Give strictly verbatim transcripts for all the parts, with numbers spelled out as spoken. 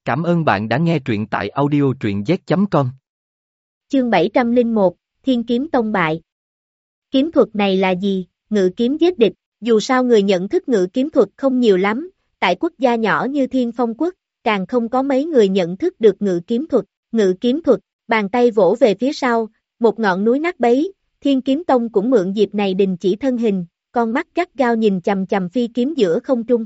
Cảm ơn bạn đã nghe truyện tại audio truyện z chấm com. Chương bảy trăm lẻ một, Thiên Kiếm Tông bại. Kiếm thuật này là gì? Ngự kiếm giết địch. Dù sao người nhận thức ngự kiếm thuật không nhiều lắm, tại quốc gia nhỏ như Thiên Phong Quốc, càng không có mấy người nhận thức được ngự kiếm thuật. Ngự kiếm thuật, bàn tay vỗ về phía sau, một ngọn núi nát bấy, Thiên Kiếm Tông cũng mượn dịp này đình chỉ thân hình, con mắt gắt gao nhìn chằm chằm phi kiếm giữa không trung.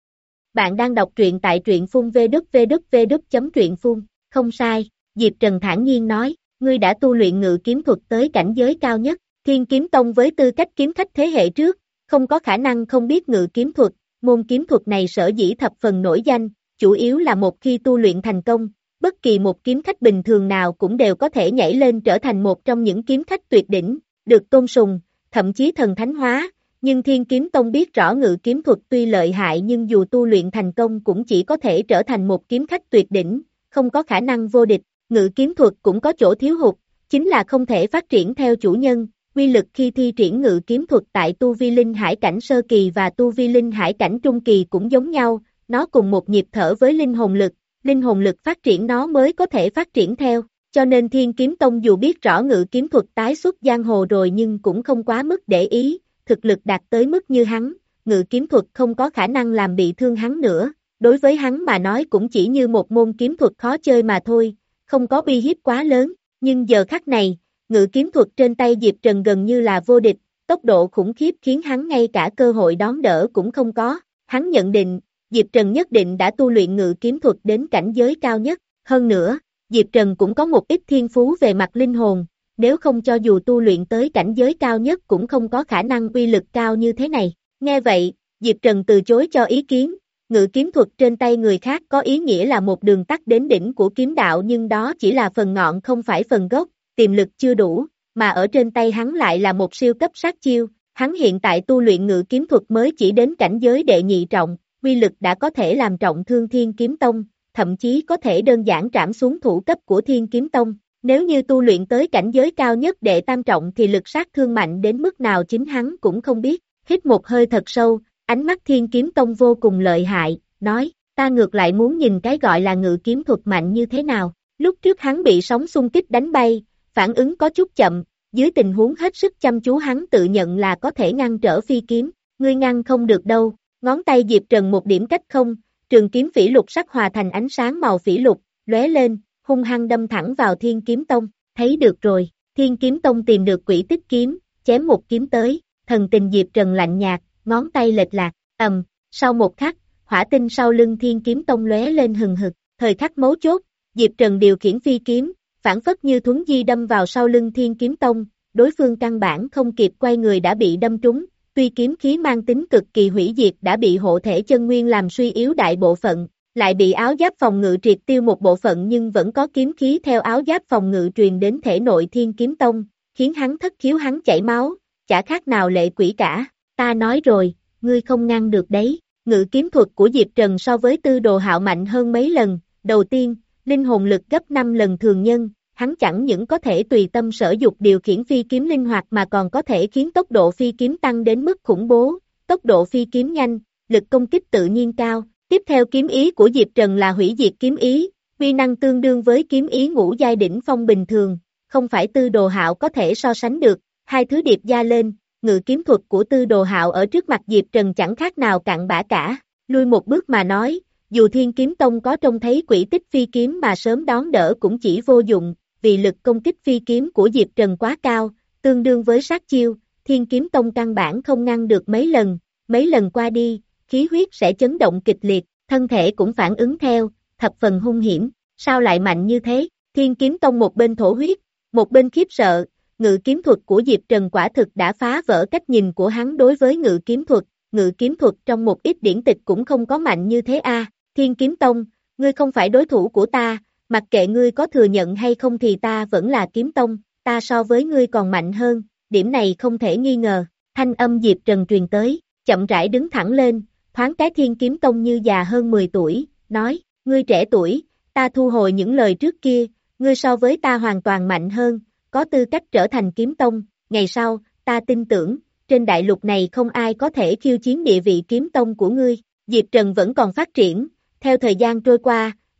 Bạn đang đọc truyện tại truyện phun vê kép vê kép vê kép chấm truyện phun, không sai, Diệp Trần thản nhiên nói, ngươi đã tu luyện ngự kiếm thuật tới cảnh giới cao nhất, Thiên Kiếm Tông với tư cách kiếm khách thế hệ trước, không có khả năng không biết ngự kiếm thuật, môn kiếm thuật này sở dĩ thập phần nổi danh, chủ yếu là một khi tu luyện thành công, bất kỳ một kiếm khách bình thường nào cũng đều có thể nhảy lên trở thành một trong những kiếm khách tuyệt đỉnh, được tôn sùng, thậm chí thần thánh hóa. Nhưng Thiên Kiếm Tông biết rõ ngự kiếm thuật tuy lợi hại nhưng dù tu luyện thành công cũng chỉ có thể trở thành một kiếm khách tuyệt đỉnh, không có khả năng vô địch. Ngự kiếm thuật cũng có chỗ thiếu hụt, chính là không thể phát triển theo chủ nhân. Quy lực khi thi triển ngự kiếm thuật tại tu vi linh hải cảnh sơ kỳ và tu vi linh hải cảnh trung kỳ cũng giống nhau, nó cùng một nhịp thở với linh hồn lực, linh hồn lực phát triển nó mới có thể phát triển theo. Cho nên Thiên Kiếm Tông dù biết rõ ngự kiếm thuật tái xuất giang hồ rồi nhưng cũng không quá mức để ý. Thực lực đạt tới mức như hắn, ngự kiếm thuật không có khả năng làm bị thương hắn nữa, đối với hắn mà nói cũng chỉ như một môn kiếm thuật khó chơi mà thôi, không có uy hiếp quá lớn, nhưng giờ khắc này, ngự kiếm thuật trên tay Diệp Trần gần như là vô địch, tốc độ khủng khiếp khiến hắn ngay cả cơ hội đón đỡ cũng không có, hắn nhận định, Diệp Trần nhất định đã tu luyện ngự kiếm thuật đến cảnh giới cao nhất, hơn nữa, Diệp Trần cũng có một ít thiên phú về mặt linh hồn. Nếu không cho dù tu luyện tới cảnh giới cao nhất cũng không có khả năng uy lực cao như thế này. Nghe vậy, Diệp Trần từ chối cho ý kiến, ngự kiếm thuật trên tay người khác có ý nghĩa là một đường tắt đến đỉnh của kiếm đạo nhưng đó chỉ là phần ngọn không phải phần gốc, tiềm lực chưa đủ, mà ở trên tay hắn lại là một siêu cấp sát chiêu, hắn hiện tại tu luyện ngự kiếm thuật mới chỉ đến cảnh giới đệ nhị trọng, uy lực đã có thể làm trọng thương Thiên Kiếm Tông, thậm chí có thể đơn giản trảm xuống thủ cấp của Thiên Kiếm Tông. Nếu như tu luyện tới cảnh giới cao nhất đệ tam trọng thì lực sát thương mạnh đến mức nào chính hắn cũng không biết. Hít một hơi thật sâu, ánh mắt Thiên Kiếm Tông vô cùng lợi hại, nói, ta ngược lại muốn nhìn cái gọi là ngự kiếm thuật mạnh như thế nào. Lúc trước hắn bị sóng xung kích đánh bay, phản ứng có chút chậm, dưới tình huống hết sức chăm chú hắn tự nhận là có thể ngăn trở phi kiếm, ngươi ngăn không được đâu. Ngón tay Diệp Trần một điểm cách không, trường kiếm phỉ lục sắc hòa thành ánh sáng màu phỉ lục, lóe lên, hung hăng đâm thẳng vào Thiên Kiếm Tông, thấy được rồi, Thiên Kiếm Tông tìm được quỷ tích kiếm, chém một kiếm tới, thần tình Diệp Trần lạnh nhạt, ngón tay lệch lạc, ầm, sau một khắc, hỏa tinh sau lưng Thiên Kiếm Tông lóe lên hừng hực, thời khắc mấu chốt, Diệp Trần điều khiển phi kiếm, phản phất như thuấn di đâm vào sau lưng Thiên Kiếm Tông, đối phương căn bản không kịp quay người đã bị đâm trúng, tuy kiếm khí mang tính cực kỳ hủy diệt đã bị hộ thể chân nguyên làm suy yếu đại bộ phận. Lại bị áo giáp phòng ngự triệt tiêu một bộ phận nhưng vẫn có kiếm khí theo áo giáp phòng ngự truyền đến thể nội Thiên Kiếm Tông, khiến hắn thất khiếu hắn chảy máu, chả khác nào lệ quỷ cả. Ta nói rồi, ngươi không ngăn được đấy. Ngự kiếm thuật của Diệp Trần so với Tư Đồ Hạo mạnh hơn mấy lần. Đầu tiên, linh hồn lực gấp năm lần thường nhân, hắn chẳng những có thể tùy tâm sở dục điều khiển phi kiếm linh hoạt mà còn có thể khiến tốc độ phi kiếm tăng đến mức khủng bố, tốc độ phi kiếm nhanh, lực công kích tự nhiên cao. Tiếp theo kiếm ý của Diệp Trần là hủy diệt kiếm ý, uy năng tương đương với kiếm ý ngũ giai đỉnh phong bình thường, không phải Tư Đồ Hạo có thể so sánh được, hai thứ điệp gia lên, ngự kiếm thuật của Tư Đồ Hạo ở trước mặt Diệp Trần chẳng khác nào cặn bã cả, lui một bước mà nói, dù Thiên Kiếm Tông có trông thấy quỷ tích phi kiếm mà sớm đón đỡ cũng chỉ vô dụng, vì lực công kích phi kiếm của Diệp Trần quá cao, tương đương với sát chiêu, Thiên Kiếm Tông căn bản không ngăn được mấy lần, mấy lần qua đi. Khí huyết sẽ chấn động kịch liệt, thân thể cũng phản ứng theo, thập phần hung hiểm, sao lại mạnh như thế? Thiên Kiếm Tông một bên thổ huyết, một bên khiếp sợ, ngự kiếm thuật của Diệp Trần quả thực đã phá vỡ cách nhìn của hắn đối với ngự kiếm thuật, ngự kiếm thuật trong một ít điển tịch cũng không có mạnh như thế a. Thiên Kiếm Tông, ngươi không phải đối thủ của ta, mặc kệ ngươi có thừa nhận hay không thì ta vẫn là Kiếm Tông, ta so với ngươi còn mạnh hơn, điểm này không thể nghi ngờ, thanh âm Diệp Trần truyền tới, chậm rãi đứng thẳng lên. Thoáng cái Thiên Kiếm Tông như già hơn mười tuổi, nói, ngươi trẻ tuổi, ta thu hồi những lời trước kia, ngươi so với ta hoàn toàn mạnh hơn, có tư cách trở thành Kiếm Tông, ngày sau, ta tin tưởng, trên đại lục này không ai có thể khiêu chiến địa vị Kiếm Tông của ngươi. Diệp Trần vẫn còn phát triển, theo thời gian trôi qua,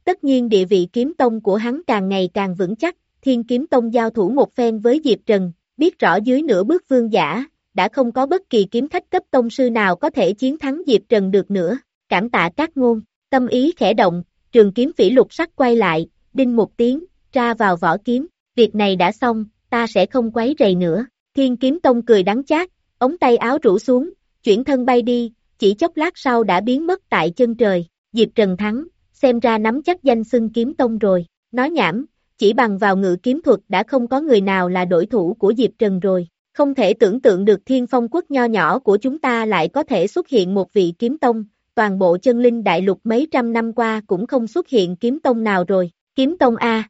tất nhiên địa vị kiếm tông của hắn càng ngày càng vững chắc, Thiên Kiếm Tông giao thủ một phen với Diệp Trần, biết rõ dưới nửa bước vương giả, đã không có bất kỳ kiếm khách cấp tông sư nào có thể chiến thắng Diệp Trần được nữa, cảm tạ các ngôn, tâm ý khẽ động, trường kiếm phỉ lục sắc quay lại, đinh một tiếng, ra vào vỏ kiếm, việc này đã xong, ta sẽ không quấy rầy nữa, Thiên Kiếm Tông cười đắng chát, ống tay áo rũ xuống, chuyển thân bay đi, chỉ chốc lát sau đã biến mất tại chân trời, Diệp Trần thắng, xem ra nắm chắc danh xưng kiếm tông rồi, nói nhảm, chỉ bằng vào ngự kiếm thuật đã không có người nào là đối thủ của Diệp Trần rồi, không thể tưởng tượng được Thiên Phong quốc nho nhỏ của chúng ta lại có thể xuất hiện một vị kiếm tông, toàn bộ chân linh đại lục mấy trăm năm qua cũng không xuất hiện kiếm tông nào rồi, kiếm tông A.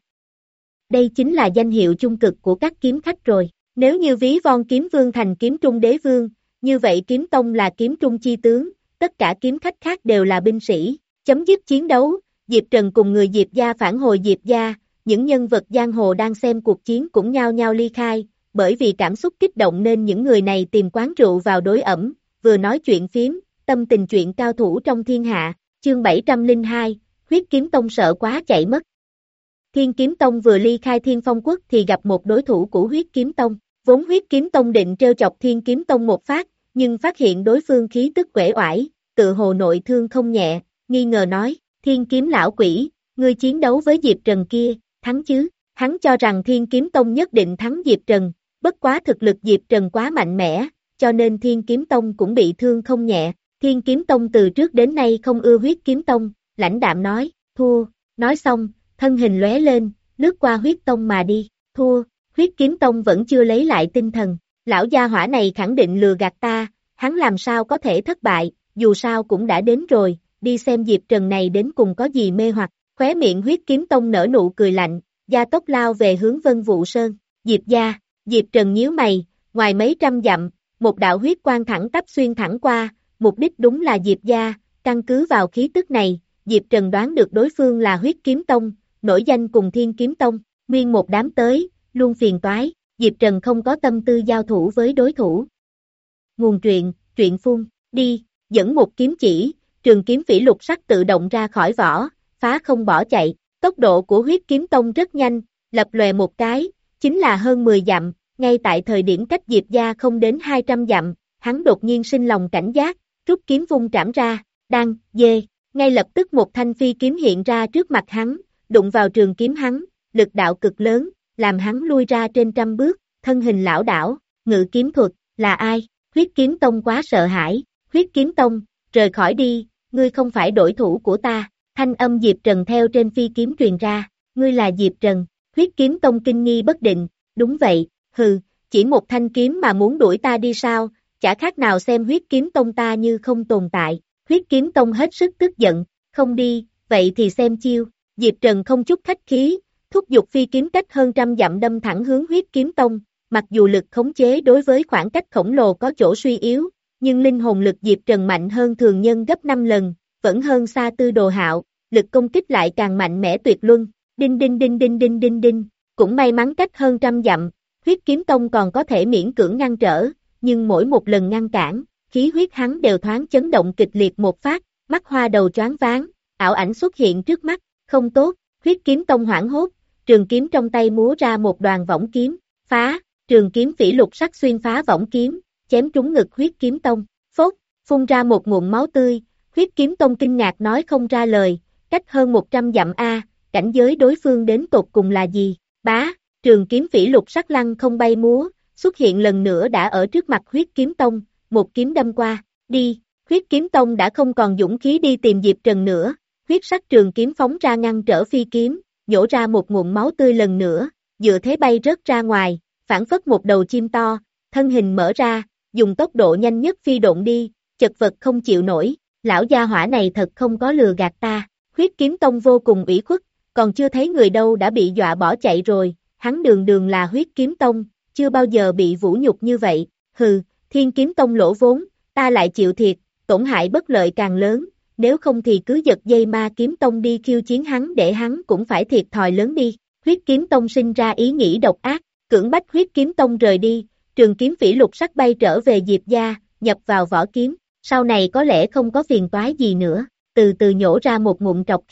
Đây chính là danh hiệu chung cực của các kiếm khách rồi, nếu như ví von kiếm vương thành kiếm trung đế vương, như vậy kiếm tông là kiếm trung chi tướng, tất cả kiếm khách khác đều là binh sĩ, chấm dứt chiến đấu, Diệp Trần cùng người Diệp gia phản hồi Diệp gia, những nhân vật giang hồ đang xem cuộc chiến cũng nhao nhao ly khai, bởi vì cảm xúc kích động nên những người này tìm quán rượu vào đối ẩm, vừa nói chuyện phím, tâm tình chuyện cao thủ trong thiên hạ, chương bảy trăm lẻ hai, huyết kiếm tông sợ quá chạy mất. Thiên Kiếm Tông vừa ly khai Thiên Phong quốc thì gặp một đối thủ của huyết kiếm tông, vốn huyết kiếm tông định trêu chọc Thiên Kiếm Tông một phát, nhưng phát hiện đối phương khí tức uể oải, tự hồ nội thương không nhẹ, nghi ngờ nói, Thiên Kiếm lão quỷ, ngươi chiến đấu với Diệp Trần kia, thắng chứ, hắn cho rằng Thiên Kiếm Tông nhất định thắng Diệp Trần, bất quá thực lực Diệp Trần quá mạnh mẽ, cho nên Thiên Kiếm Tông cũng bị thương không nhẹ, Thiên Kiếm Tông từ trước đến nay không ưa huyết kiếm tông, lãnh đạm nói, thua, nói xong, thân hình lóe lên, lướt qua huyết tông mà đi, thua, huyết kiếm tông vẫn chưa lấy lại tinh thần, lão gia hỏa này khẳng định lừa gạt ta, hắn làm sao có thể thất bại, dù sao cũng đã đến rồi, đi xem Diệp Trần này đến cùng có gì mê hoặc, khóe miệng huyết kiếm tông nở nụ cười lạnh, gia tốc lao về hướng Vân Vũ Sơn, Diệp gia, Diệp Trần nhíu mày, ngoài mấy trăm dặm, một đạo huyết quang thẳng tắp xuyên thẳng qua, mục đích đúng là Diệp gia, căn cứ vào khí tức này, Diệp Trần đoán được đối phương là huyết kiếm tông, nổi danh cùng Thiên Kiếm Tông, nguyên một đám tới, luôn phiền toái, Diệp Trần không có tâm tư giao thủ với đối thủ. Nguồn truyện, truyện phun, đi, dẫn một kiếm chỉ, trường kiếm phỉ lục sắc tự động ra khỏi vỏ, phá không bỏ chạy, tốc độ của huyết kiếm tông rất nhanh, lập lòe một cái, chính là hơn mười dặm, ngay tại thời điểm cách Diệp gia không đến hai trăm dặm, hắn đột nhiên sinh lòng cảnh giác, rút kiếm vung trảm ra, đăng, dê, ngay lập tức một thanh phi kiếm hiện ra trước mặt hắn, đụng vào trường kiếm hắn, lực đạo cực lớn, làm hắn lui ra trên trăm bước, thân hình lão đảo, ngự kiếm thuật, là ai? Huyết kiếm tông quá sợ hãi, huyết kiếm tông, rời khỏi đi, ngươi không phải đối thủ của ta, thanh âm Diệp Trần theo trên phi kiếm truyền ra, ngươi là Diệp Trần, huyết kiếm tông kinh nghi bất định, đúng vậy, hừ, chỉ một thanh kiếm mà muốn đuổi ta đi sao, chả khác nào xem huyết kiếm tông ta như không tồn tại, huyết kiếm tông hết sức tức giận, không đi, vậy thì xem chiêu, Diệp Trần không chút khách khí, thúc giục phi kiếm cách hơn trăm dặm đâm thẳng hướng huyết kiếm tông, mặc dù lực khống chế đối với khoảng cách khổng lồ có chỗ suy yếu, nhưng linh hồn lực Diệp Trần mạnh hơn thường nhân gấp năm lần, vẫn hơn xa Tư Đồ Hạo, lực công kích lại càng mạnh mẽ tuyệt luân, đinh đinh đinh đinh đinh đinh đinh, cũng may mắn cách hơn trăm dặm, huyết kiếm tông còn có thể miễn cưỡng ngăn trở, nhưng mỗi một lần ngăn cản, khí huyết hắn đều thoáng chấn động kịch liệt một phát, mắt hoa đầu choáng váng, ảo ảnh xuất hiện trước mắt, không tốt, huyết kiếm tông hoảng hốt, trường kiếm trong tay múa ra một đoàn võng kiếm, phá, trường kiếm phỉ lục sắc xuyên phá võng kiếm, chém trúng ngực huyết kiếm tông, phốt, phun ra một ngụm máu tươi, huyết kiếm tông kinh ngạc nói không ra lời, cách hơn một trăm dặm A, cảnh giới đối phương đến tột cùng là gì, bá, trường kiếm phỉ lục sắc lăng không bay múa, xuất hiện lần nữa đã ở trước mặt huyết kiếm tông, một kiếm đâm qua, đi, huyết kiếm tông đã không còn dũng khí đi tìm Diệp Trần nữa, huyết sắc trường kiếm phóng ra ngăn trở phi kiếm, nhổ ra một ngụm máu tươi lần nữa, dựa thế bay rớt ra ngoài, phản phất một đầu chim to, thân hình mở ra, dùng tốc độ nhanh nhất phi độn đi, chật vật không chịu nổi, lão gia hỏa này thật không có lừa gạt ta, huyết kiếm tông vô cùng ủy khuất, còn chưa thấy người đâu đã bị dọa bỏ chạy rồi, hắn đường đường là huyết kiếm tông, chưa bao giờ bị vũ nhục như vậy, hừ, Thiên Kiếm Tông lỗ vốn, ta lại chịu thiệt, tổn hại bất lợi càng lớn, nếu không thì cứ giật dây Ma Kiếm Tông đi khiêu chiến hắn để hắn cũng phải thiệt thòi lớn đi, huyết kiếm tông sinh ra ý nghĩ độc ác, cưỡng bách huyết kiếm tông rời đi, trường kiếm phỉ lục sắc bay trở về Diệp gia, nhập vào vỏ kiếm, sau này có lẽ không có phiền toái gì nữa, từ từ nhổ ra một ngụm trọc khí,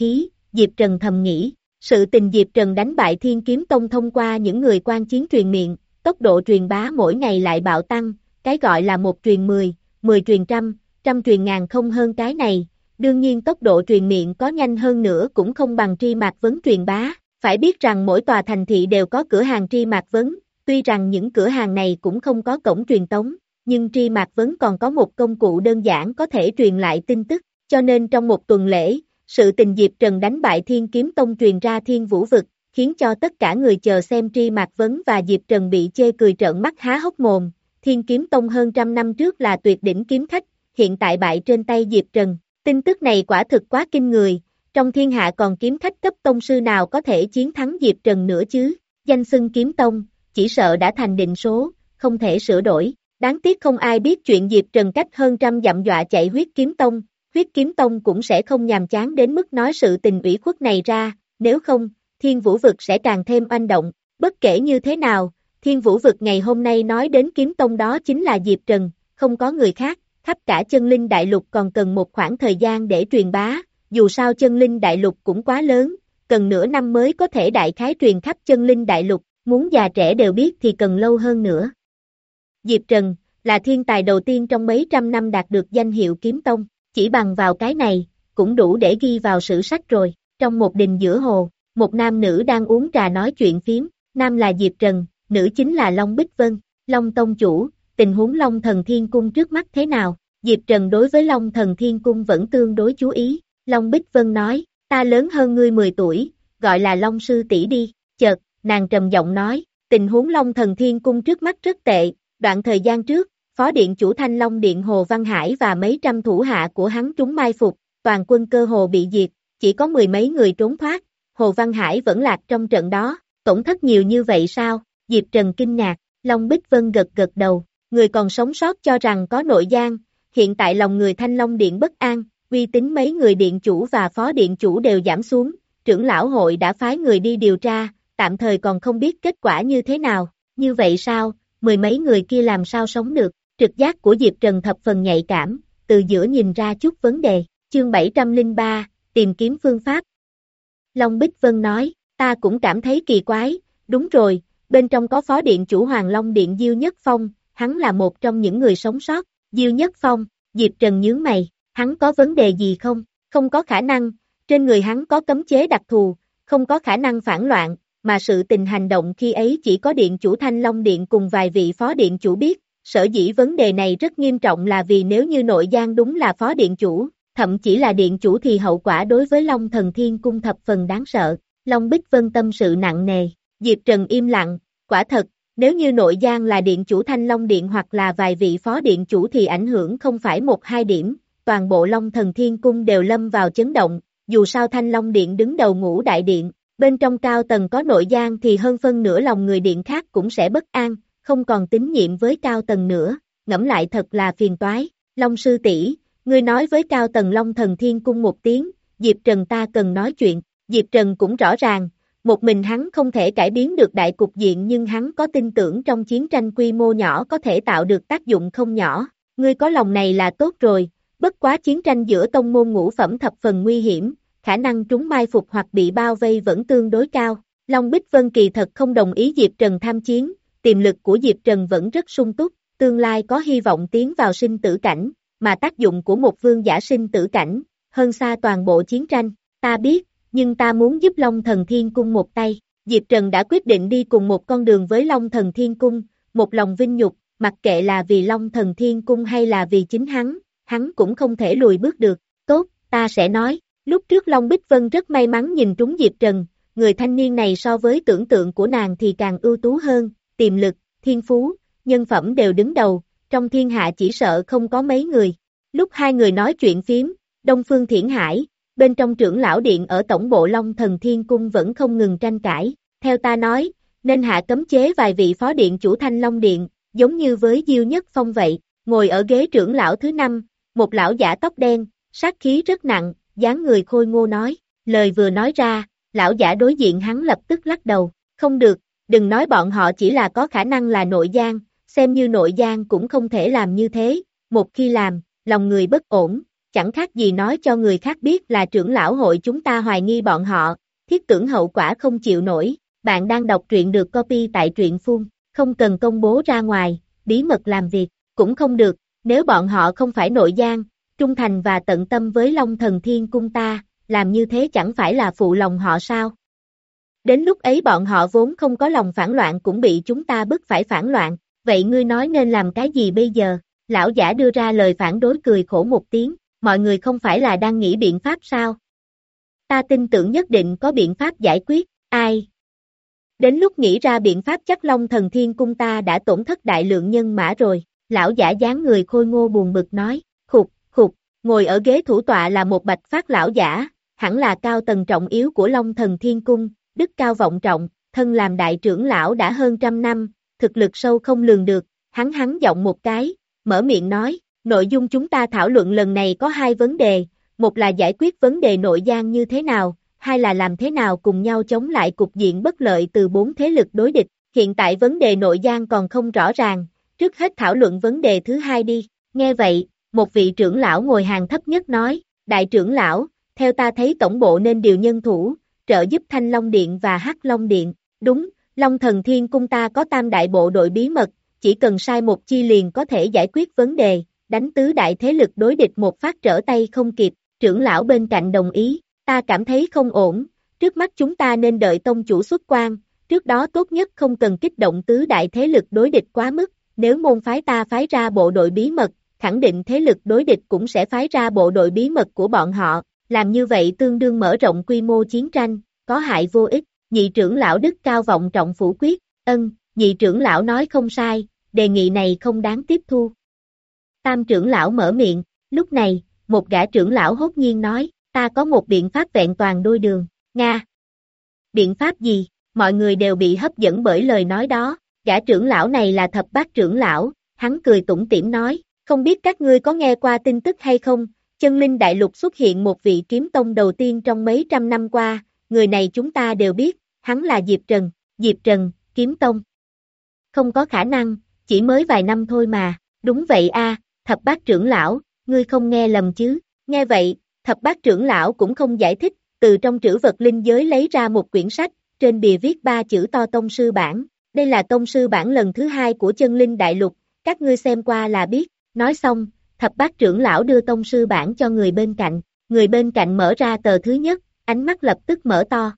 Diệp Trần thầm nghĩ, sự tình Diệp Trần đánh bại Thiên Kiếm Tông thông qua những người quan chiến truyền miệng, tốc độ truyền bá mỗi ngày lại bạo tăng, cái gọi là một truyền mười, mười truyền trăm, trăm truyền ngàn không hơn cái này, đương nhiên tốc độ truyền miệng có nhanh hơn nữa cũng không bằng Tri Mạc Vấn truyền bá, phải biết rằng mỗi tòa thành thị đều có cửa hàng Tri Mạc Vấn, tuy rằng những cửa hàng này cũng không có cổng truyền tống, nhưng Tri Mạc Vấn còn có một công cụ đơn giản có thể truyền lại tin tức, cho nên trong một tuần lễ, sự tình Diệp Trần đánh bại Thiên Kiếm Tông truyền ra Thiên Vũ Vực, khiến cho tất cả người chờ xem Tri Mạc Vấn và Diệp Trần bị chê cười trợn mắt há hốc mồm. Thiên Kiếm Tông hơn trăm năm trước là tuyệt đỉnh kiếm khách, hiện tại bại trên tay Diệp Trần. Tin tức này quả thực quá kinh người, trong thiên hạ còn kiếm khách cấp tông sư nào có thể chiến thắng Diệp Trần nữa chứ? Danh xưng Kiếm Tông, chỉ sợ đã thành định số, không thể sửa đổi. Đáng tiếc không ai biết chuyện Diệp Trần cách hơn trăm dặm dọa chạy Huyết Kiếm Tông, Huyết Kiếm Tông cũng sẽ không nhàm chán đến mức nói sự tình ủy khuất này ra, nếu không, Thiên Vũ Vực sẽ càng thêm oanh động. Bất kể như thế nào, Thiên Vũ Vực ngày hôm nay nói đến Kiếm Tông đó chính là Diệp Trần, không có người khác, khắp cả chân linh đại lục còn cần một khoảng thời gian để truyền bá, dù sao chân linh đại lục cũng quá lớn, cần nửa năm mới có thể đại khái truyền khắp chân linh đại lục, muốn già trẻ đều biết thì cần lâu hơn nữa. Diệp Trần, là thiên tài đầu tiên trong mấy trăm năm đạt được danh hiệu Kiếm Tông, chỉ bằng vào cái này, cũng đủ để ghi vào sử sách rồi. Trong một đình giữa hồ, một nam nữ đang uống trà nói chuyện phiếm, nam là Diệp Trần, nữ chính là Long Bích Vân. Long Tông chủ, tình huống Long Thần Thiên Cung trước mắt thế nào? Diệp Trần đối với Long Thần Thiên Cung vẫn tương đối chú ý. Long Bích Vân nói, ta lớn hơn ngươi mười tuổi, gọi là Long Sư tỷ đi. Chợt, nàng trầm giọng nói, tình huống Long Thần Thiên Cung trước mắt rất tệ. Đoạn thời gian trước, Phó Điện chủ Thanh Long Điện Hồ Văn Hải và mấy trăm thủ hạ của hắn trúng mai phục, toàn quân cơ hồ bị diệt, chỉ có mười mấy người trốn thoát. Hồ Văn Hải vẫn lạc trong trận đó, tổn thất nhiều như vậy sao? Diệp Trần kinh ngạc, Long Bích Vân gật gật đầu, người còn sống sót cho rằng có nội gian, hiện tại lòng người Thanh Long Điện bất an, uy tín mấy người điện chủ và phó điện chủ đều giảm xuống, trưởng lão hội đã phái người đi điều tra, tạm thời còn không biết kết quả như thế nào, như vậy sao, mười mấy người kia làm sao sống được, trực giác của Diệp Trần thập phần nhạy cảm, từ giữa nhìn ra chút vấn đề, chương bảy trăm lẻ ba, tìm kiếm phương pháp. Long Bích Vân nói, ta cũng cảm thấy kỳ quái, đúng rồi, bên trong có phó điện chủ Hoàng Long Điện Diêu Nhất Phong, hắn là một trong những người sống sót, Diêu Nhất Phong, Diệp Trần nhướng mày, hắn có vấn đề gì không? Không có khả năng, trên người hắn có cấm chế đặc thù, không có khả năng phản loạn, mà sự tình hành động khi ấy chỉ có điện chủ Thanh Long Điện cùng vài vị phó điện chủ biết, sở dĩ vấn đề này rất nghiêm trọng là vì nếu như nội gian đúng là phó điện chủ, thậm chỉ là điện chủ thì hậu quả đối với Long Thần Thiên Cung thập phần đáng sợ. Long Bích Vân tâm sự nặng nề, Diệp Trần im lặng, quả thật, nếu như nội gian là điện chủ Thanh Long Điện hoặc là vài vị phó điện chủ thì ảnh hưởng không phải một hai điểm, toàn bộ Long Thần Thiên Cung đều lâm vào chấn động, dù sao Thanh Long Điện đứng đầu ngũ đại điện, bên trong cao tầng có nội gian thì hơn phân nửa lòng người điện khác cũng sẽ bất an, không còn tín nhiệm với cao tầng nữa, ngẫm lại thật là phiền toái. Long sư tỷ, ngươi nói với cao tầng Long Thần Thiên Cung một tiếng, Diệp Trần ta cần nói chuyện. Diệp Trần cũng rõ ràng, một mình hắn không thể cải biến được đại cục diện nhưng hắn có tin tưởng trong chiến tranh quy mô nhỏ có thể tạo được tác dụng không nhỏ, ngươi có lòng này là tốt rồi, bất quá chiến tranh giữa tông môn ngũ phẩm thập phần nguy hiểm, khả năng trúng mai phục hoặc bị bao vây vẫn tương đối cao. Long Bích Vân kỳ thật không đồng ý Diệp Trần tham chiến, tiềm lực của Diệp Trần vẫn rất sung túc, tương lai có hy vọng tiến vào sinh tử cảnh, mà tác dụng của một vương giả sinh tử cảnh, hơn xa toàn bộ chiến tranh, ta biết, nhưng ta muốn giúp Long Thần Thiên Cung một tay. Diệp Trần đã quyết định đi cùng một con đường với Long Thần Thiên Cung, một lòng vinh nhục, mặc kệ là vì Long Thần Thiên Cung hay là vì chính hắn, hắn cũng không thể lùi bước được. Tốt, ta sẽ nói. Lúc trước Long Bích Vân rất may mắn nhìn trúng Diệp Trần, người thanh niên này so với tưởng tượng của nàng thì càng ưu tú hơn, tiềm lực, thiên phú, nhân phẩm đều đứng đầu, trong thiên hạ chỉ sợ không có mấy người. Lúc hai người nói chuyện phiếm, Đông Phương Thiển Hải, bên trong trưởng lão điện ở tổng bộ Long Thần Thiên Cung vẫn không ngừng tranh cãi, theo ta nói, nên hạ cấm chế vài vị phó điện chủ Thanh Long Điện, giống như với Diêu Nhất Phong vậy, ngồi ở ghế trưởng lão thứ năm, một lão giả tóc đen, sát khí rất nặng, dáng người khôi ngô nói, lời vừa nói ra, lão giả đối diện hắn lập tức lắc đầu, không được, đừng nói bọn họ chỉ là có khả năng là nội gian, xem như nội gian cũng không thể làm như thế, một khi làm, lòng người bất ổn, chẳng khác gì nói cho người khác biết là trưởng lão hội chúng ta hoài nghi bọn họ, thiết tưởng hậu quả không chịu nổi. Bạn đang đọc truyện được copy tại truyện phun, không cần công bố ra ngoài, bí mật làm việc, cũng không được, nếu bọn họ không phải nội gian, trung thành và tận tâm với Long Thần Thiên Cung ta, làm như thế chẳng phải là phụ lòng họ sao? Đến lúc ấy bọn họ vốn không có lòng phản loạn cũng bị chúng ta bức phải phản loạn, vậy ngươi nói nên làm cái gì bây giờ? Lão giả đưa ra lời phản đối cười khổ một tiếng, mọi người không phải là đang nghĩ biện pháp sao? Ta tin tưởng nhất định có biện pháp giải quyết, ai? Đến lúc nghĩ ra biện pháp chắc Long Thần Thiên Cung ta đã tổn thất đại lượng nhân mã rồi, lão giả dáng người khôi ngô buồn bực nói, khục, khục, ngồi ở ghế thủ tọa là một bạch phát lão giả, hẳn là cao tầng trọng yếu của Long Thần Thiên Cung, đức cao vọng trọng, thân làm đại trưởng lão đã hơn trăm năm, thực lực sâu không lường được, hắn hắn giọng một cái, mở miệng nói, nội dung chúng ta thảo luận lần này có hai vấn đề, một là giải quyết vấn đề nội gian như thế nào, hai là làm thế nào cùng nhau chống lại cục diện bất lợi từ bốn thế lực đối địch, hiện tại vấn đề nội gian còn không rõ ràng, trước hết thảo luận vấn đề thứ hai đi, nghe vậy, một vị trưởng lão ngồi hàng thấp nhất nói, đại trưởng lão, theo ta thấy tổng bộ nên điều nhân thủ, trợ giúp Thanh Long Điện và Hắc Long Điện, đúng, Long Thần Thiên Cung ta có tam đại bộ đội bí mật, chỉ cần sai một chi liền có thể giải quyết vấn đề, đánh tứ đại thế lực đối địch một phát trở tay không kịp, trưởng lão bên cạnh đồng ý, ta cảm thấy không ổn, trước mắt chúng ta nên đợi tông chủ xuất quan, trước đó tốt nhất không cần kích động tứ đại thế lực đối địch quá mức, nếu môn phái ta phái ra bộ đội bí mật, khẳng định thế lực đối địch cũng sẽ phái ra bộ đội bí mật của bọn họ, làm như vậy tương đương mở rộng quy mô chiến tranh, có hại vô ích, nhị trưởng lão đức cao vọng trọng phủ quyết, ân, nhị trưởng lão nói không sai, đề nghị này không đáng tiếp thu. Tam trưởng lão mở miệng, lúc này, một gã trưởng lão hốt nhiên nói, ta có một biện pháp vẹn toàn đôi đường, Nga. Biện pháp gì? Mọi người đều bị hấp dẫn bởi lời nói đó, gã trưởng lão này là thập bát trưởng lão, hắn cười tủm tỉm nói, không biết các ngươi có nghe qua tin tức hay không, chân linh đại lục xuất hiện một vị kiếm tông đầu tiên trong mấy trăm năm qua, người này chúng ta đều biết, hắn là Diệp Trần, Diệp Trần, kiếm tông. Không có khả năng, chỉ mới vài năm thôi mà, đúng vậy a, thập bát trưởng lão, ngươi không nghe lầm chứ, nghe vậy, thập bát trưởng lão cũng không giải thích, từ trong trữ vật linh giới lấy ra một quyển sách, trên bìa viết ba chữ to tông sư bản, đây là tông sư bản lần thứ hai của chân linh đại lục, các ngươi xem qua là biết, nói xong, thập bát trưởng lão đưa tông sư bản cho người bên cạnh, người bên cạnh mở ra tờ thứ nhất, ánh mắt lập tức mở to.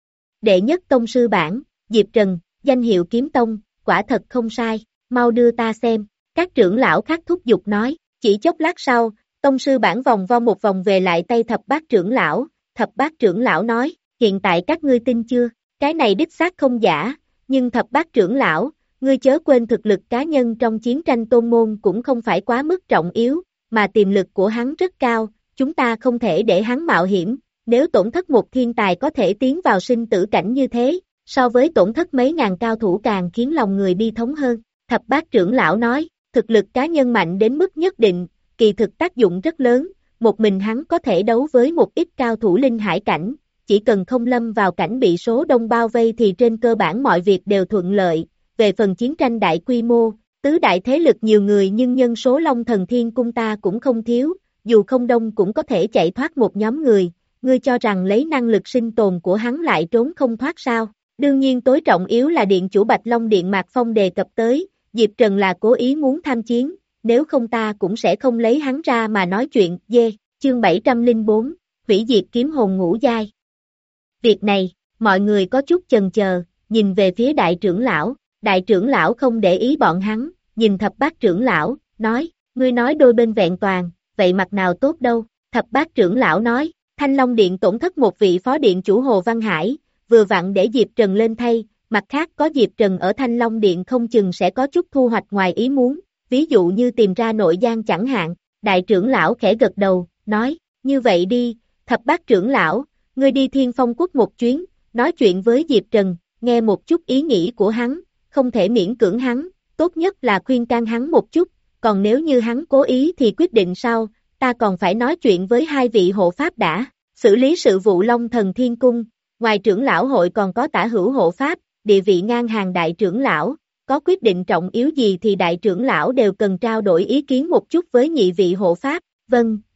Đệ nhất tông sư bản, Diệp Trần, danh hiệu kiếm tông, quả thật không sai, mau đưa ta xem, các trưởng lão khác thúc giục nói, chỉ chốc lát sau, tông sư bản vòng vo một vòng về lại tay thập bát trưởng lão, thập bát trưởng lão nói, hiện tại các ngươi tin chưa, cái này đích xác không giả, nhưng thập bát trưởng lão, ngươi chớ quên thực lực cá nhân trong chiến tranh tôn môn cũng không phải quá mức trọng yếu, mà tiềm lực của hắn rất cao, chúng ta không thể để hắn mạo hiểm, nếu tổn thất một thiên tài có thể tiến vào sinh tử cảnh như thế, so với tổn thất mấy ngàn cao thủ càng khiến lòng người bi thống hơn, thập bát trưởng lão nói, thực lực cá nhân mạnh đến mức nhất định, kỳ thực tác dụng rất lớn, một mình hắn có thể đấu với một ít cao thủ linh hải cảnh, chỉ cần không lâm vào cảnh bị số đông bao vây thì trên cơ bản mọi việc đều thuận lợi, về phần chiến tranh đại quy mô, tứ đại thế lực nhiều người nhưng nhân số Long Thần Thiên Cung ta cũng không thiếu, dù không đông cũng có thể chạy thoát một nhóm người, ngươi cho rằng lấy năng lực sinh tồn của hắn lại trốn không thoát sao, đương nhiên tối trọng yếu là điện chủ Bạch Long Điện Mạc Phong đề cập tới, Diệp Trần là cố ý muốn tham chiến, nếu không ta cũng sẽ không lấy hắn ra mà nói chuyện, dê, chương bảy trăm lẻ bốn, hủy diệt kiếm hồn ngũ giai. Việc này, mọi người có chút chần chờ, nhìn về phía đại trưởng lão, đại trưởng lão không để ý bọn hắn, nhìn thập bát trưởng lão, nói, ngươi nói đôi bên vẹn toàn, vậy mặt nào tốt đâu, thập bát trưởng lão nói, Thanh Long Điện tổn thất một vị phó điện chủ Hồ Văn Hải, vừa vặn để Diệp Trần lên thay, mặt khác có Diệp Trần ở Thanh Long Điện không chừng sẽ có chút thu hoạch ngoài ý muốn, ví dụ như tìm ra nội gian chẳng hạn, đại trưởng lão khẽ gật đầu, nói, như vậy đi, thập bát trưởng lão, ngươi đi Thiên Phong Quốc một chuyến, nói chuyện với Diệp Trần, nghe một chút ý nghĩ của hắn, không thể miễn cưỡng hắn, tốt nhất là khuyên can hắn một chút, còn nếu như hắn cố ý thì quyết định sau, ta còn phải nói chuyện với hai vị hộ pháp đã, xử lý sự vụ Long Thần Thiên Cung, ngoài trưởng lão hội còn có tả hữu hộ pháp, địa vị ngang hàng đại trưởng lão, có quyết định trọng yếu gì thì đại trưởng lão đều cần trao đổi ý kiến một chút với nhị vị hộ pháp, vâng,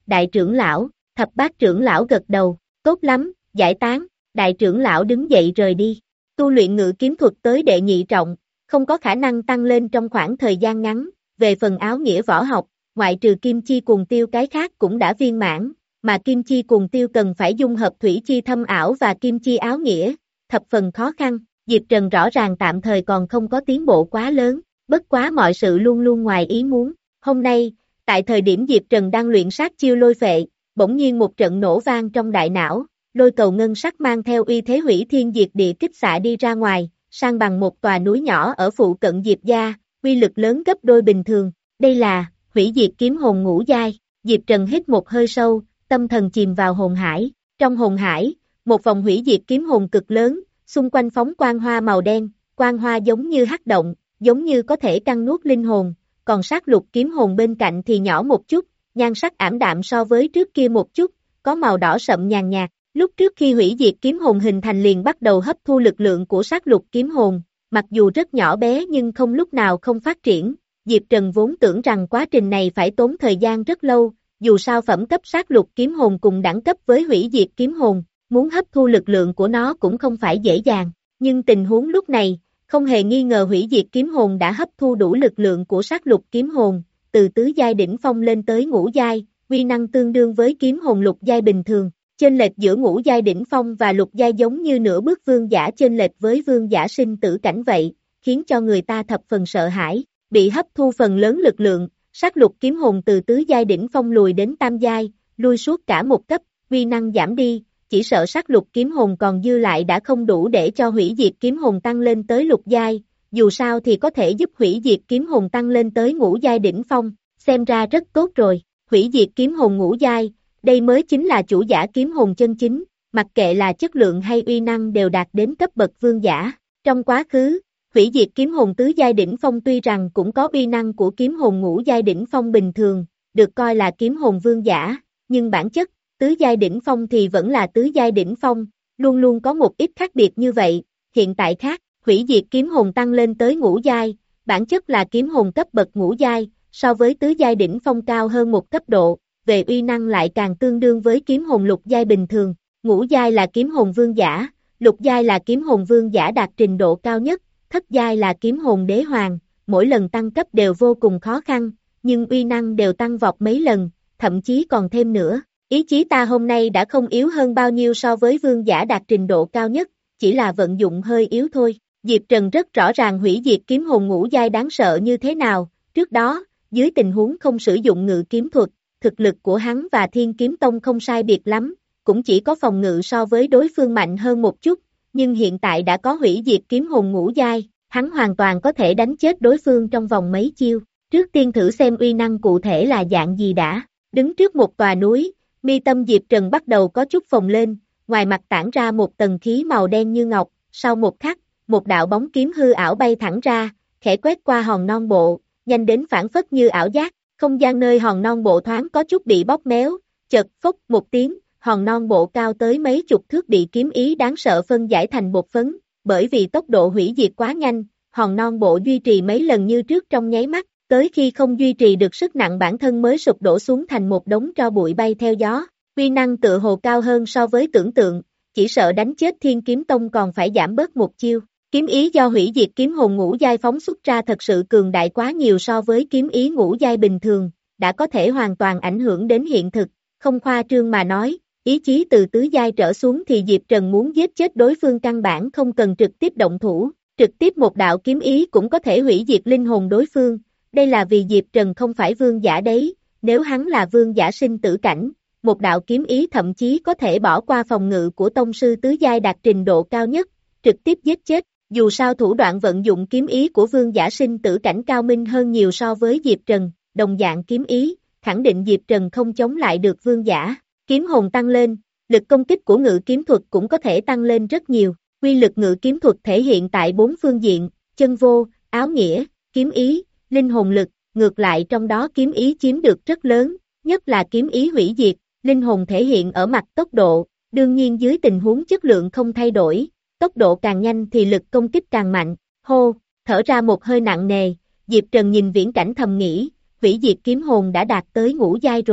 đại trưởng lão, thập bát trưởng lão gật đầu, tốt lắm, giải tán, đại trưởng lão đứng dậy rời đi. Tu luyện ngự kiếm thuật tới đệ nhị trọng, không có khả năng tăng lên trong khoảng thời gian ngắn, về phần áo nghĩa võ học, ngoại trừ kim chi cuồng tiêu cái khác cũng đã viên mãn, mà kim chi cuồng tiêu cần phải dung hợp thủy chi thâm ảo và kim chi áo nghĩa, thập phần khó khăn, Diệp Trần rõ ràng tạm thời còn không có tiến bộ quá lớn, bất quá mọi sự luôn luôn ngoài ý muốn. Hôm nay, tại thời điểm Diệp Trần đang luyện sát chiêu lôi phệ, bỗng nhiên một trận nổ vang trong đại não, lôi cầu ngân sắc mang theo uy thế hủy thiên diệt địa kích xạ đi ra ngoài, sang bằng một tòa núi nhỏ ở phụ cận Diệp gia, uy lực lớn gấp đôi bình thường. Đây là hủy diệt kiếm hồn ngũ giai. Diệp Trần hít một hơi sâu, tâm thần chìm vào hồn hải. Trong hồn hải, một vòng hủy diệt kiếm hồn cực lớn, xung quanh phóng quang hoa màu đen, quang hoa giống như hắc động, giống như có thể cắn nuốt linh hồn, còn sát lục kiếm hồn bên cạnh thì nhỏ một chút, nhan sắc ảm đạm so với trước kia một chút, có màu đỏ sậm nhàn nhạt. Lúc trước khi hủy diệt kiếm hồn hình thành liền bắt đầu hấp thu lực lượng của sát lục kiếm hồn, mặc dù rất nhỏ bé nhưng không lúc nào không phát triển. Diệp Trần vốn tưởng rằng quá trình này phải tốn thời gian rất lâu, dù sao phẩm cấp sát lục kiếm hồn cùng đẳng cấp với hủy diệt kiếm hồn, muốn hấp thu lực lượng của nó cũng không phải dễ dàng, nhưng tình huống lúc này, không hề nghi ngờ hủy diệt kiếm hồn đã hấp thu đủ lực lượng của sát lục kiếm hồn, từ tứ giai đỉnh phong lên tới ngũ giai, uy năng tương đương với kiếm hồn lục giai bình thường. Chênh lệch giữa ngũ giai đỉnh phong và lục giai giống như nửa bước vương giả chênh lệch với vương giả sinh tử cảnh vậy, khiến cho người ta thập phần sợ hãi, bị hấp thu phần lớn lực lượng, sát lục kiếm hồn từ tứ giai đỉnh phong lùi đến tam giai, lui suốt cả một cấp, uy năng giảm đi, chỉ sợ sát lục kiếm hồn còn dư lại đã không đủ để cho hủy diệt kiếm hồn tăng lên tới lục giai, dù sao thì có thể giúp hủy diệt kiếm hồn tăng lên tới ngũ giai đỉnh phong, xem ra rất tốt rồi, hủy diệt kiếm hồn ngũ giai. Đây mới chính là chủ giả kiếm hồn chân chính, mặc kệ là chất lượng hay uy năng đều đạt đến cấp bậc vương giả. Trong quá khứ, hủy diệt kiếm hồn tứ giai đỉnh phong tuy rằng cũng có uy năng của kiếm hồn ngũ giai đỉnh phong bình thường, được coi là kiếm hồn vương giả, nhưng bản chất, tứ giai đỉnh phong thì vẫn là tứ giai đỉnh phong, luôn luôn có một ít khác biệt như vậy. Hiện tại khác, hủy diệt kiếm hồn tăng lên tới ngũ giai, bản chất là kiếm hồn cấp bậc ngũ giai, so với tứ giai đỉnh phong cao hơn một cấp độ. Về uy năng lại càng tương đương với kiếm hồn lục giai bình thường, ngũ giai là kiếm hồn vương giả, lục giai là kiếm hồn vương giả đạt trình độ cao nhất, thất giai là kiếm hồn đế hoàng, mỗi lần tăng cấp đều vô cùng khó khăn, nhưng uy năng đều tăng vọt mấy lần, thậm chí còn thêm nữa. Ý chí ta hôm nay đã không yếu hơn bao nhiêu so với vương giả đạt trình độ cao nhất, chỉ là vận dụng hơi yếu thôi. Diệp Trần rất rõ ràng hủy diệt kiếm hồn ngũ giai đáng sợ như thế nào, trước đó, dưới tình huống không sử dụng ngự kiếm thuật, thực lực của hắn và Thiên Kiếm Tông không sai biệt lắm, cũng chỉ có phòng ngự so với đối phương mạnh hơn một chút, nhưng hiện tại đã có hủy diệt kiếm hồn ngũ giai, hắn hoàn toàn có thể đánh chết đối phương trong vòng mấy chiêu. Trước tiên thử xem uy năng cụ thể là dạng gì đã. Đứng trước một tòa núi, mi tâm Diệp Trần bắt đầu có chút phồng lên, ngoài mặt tản ra một tầng khí màu đen như ngọc, sau một khắc, một đạo bóng kiếm hư ảo bay thẳng ra, khẽ quét qua hòn non bộ, nhanh đến phản phất như ảo giác. Không gian nơi hòn non bộ thoáng có chút bị bóp méo, chợt phốc một tiếng, hòn non bộ cao tới mấy chục thước bị kiếm ý đáng sợ phân giải thành bột phấn, bởi vì tốc độ hủy diệt quá nhanh, hòn non bộ duy trì mấy lần như trước trong nháy mắt, tới khi không duy trì được sức nặng bản thân mới sụp đổ xuống thành một đống tro bụi bay theo gió. Uy năng tựa hồ cao hơn so với tưởng tượng, chỉ sợ đánh chết Thiên Kiếm Tông còn phải giảm bớt một chiêu. Kiếm ý do hủy diệt kiếm hồn ngũ giai phóng xuất ra thật sự cường đại quá nhiều so với kiếm ý ngũ giai bình thường, đã có thể hoàn toàn ảnh hưởng đến hiện thực, không khoa trương mà nói, ý chí từ tứ giai trở xuống thì Diệp Trần muốn giết chết đối phương căn bản không cần trực tiếp động thủ, trực tiếp một đạo kiếm ý cũng có thể hủy diệt linh hồn đối phương, đây là vì Diệp Trần không phải vương giả đấy, nếu hắn là vương giả sinh tử cảnh, một đạo kiếm ý thậm chí có thể bỏ qua phòng ngự của tông sư tứ giai đạt trình độ cao nhất, trực tiếp giết chết. Dù sao thủ đoạn vận dụng kiếm ý của vương giả sinh tử cảnh cao minh hơn nhiều so với Diệp Trần, đồng dạng kiếm ý, khẳng định Diệp Trần không chống lại được vương giả. Kiếm hồn tăng lên, lực công kích của ngự kiếm thuật cũng có thể tăng lên rất nhiều. Quy lực ngự kiếm thuật thể hiện tại bốn phương diện, chân vô, áo nghĩa, kiếm ý, linh hồn lực, ngược lại trong đó kiếm ý chiếm được rất lớn, nhất là kiếm ý hủy diệt, linh hồn thể hiện ở mặt tốc độ, đương nhiên dưới tình huống chất lượng không thay đổi. Tốc độ càng nhanh thì lực công kích càng mạnh, hô, thở ra một hơi nặng nề, Diệp Trần nhìn viễn cảnh thầm nghĩ, hủy diệt kiếm hồn đã đạt tới ngũ giai rồi,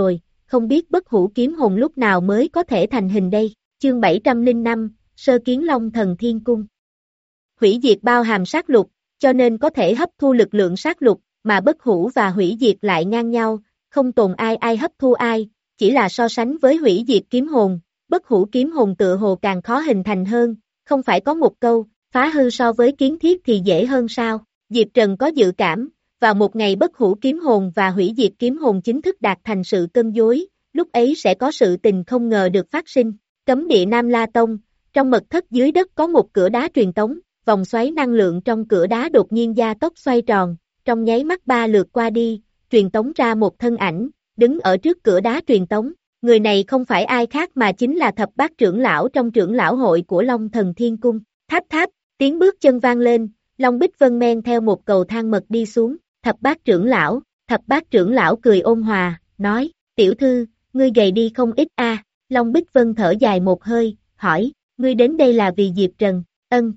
không biết bất hủ kiếm hồn lúc nào mới có thể thành hình đây. Chương bảy trăm lẻ năm, Sơ kiến Long Thần Thiên Cung. Hủy diệt bao hàm sát lục, cho nên có thể hấp thu lực lượng sát lục, mà bất hủ và hủy diệt lại ngang nhau, không tồn ai ai hấp thu ai, chỉ là so sánh với hủy diệt kiếm hồn, bất hủ kiếm hồn tựa hồ càng khó hình thành hơn, không phải có một câu, phá hư so với kiến thiết thì dễ hơn sao. Diệp Trần có dự cảm, vào một ngày bất hủ kiếm hồn và hủy diệt kiếm hồn chính thức đạt thành sự cân đối, lúc ấy sẽ có sự tình không ngờ được phát sinh. Cấm địa Nam La Tông, trong mật thất dưới đất có một cửa đá truyền tống, vòng xoáy năng lượng trong cửa đá đột nhiên gia tốc xoay tròn, trong nháy mắt ba lượt qua đi, truyền tống ra một thân ảnh, đứng ở trước cửa đá truyền tống. Người này không phải ai khác mà chính là thập bát trưởng lão trong trưởng lão hội của Long Thần Thiên Cung. Tháp tháp, tiếng bước chân vang lên, Long Bích Vân men theo một cầu thang mật đi xuống. Thập bát trưởng lão, thập bát trưởng lão cười ôn hòa, nói, tiểu thư, ngươi gầy đi không ít a. À. Long Bích Vân thở dài một hơi, hỏi, ngươi đến đây là vì Diệp Trần? Ân.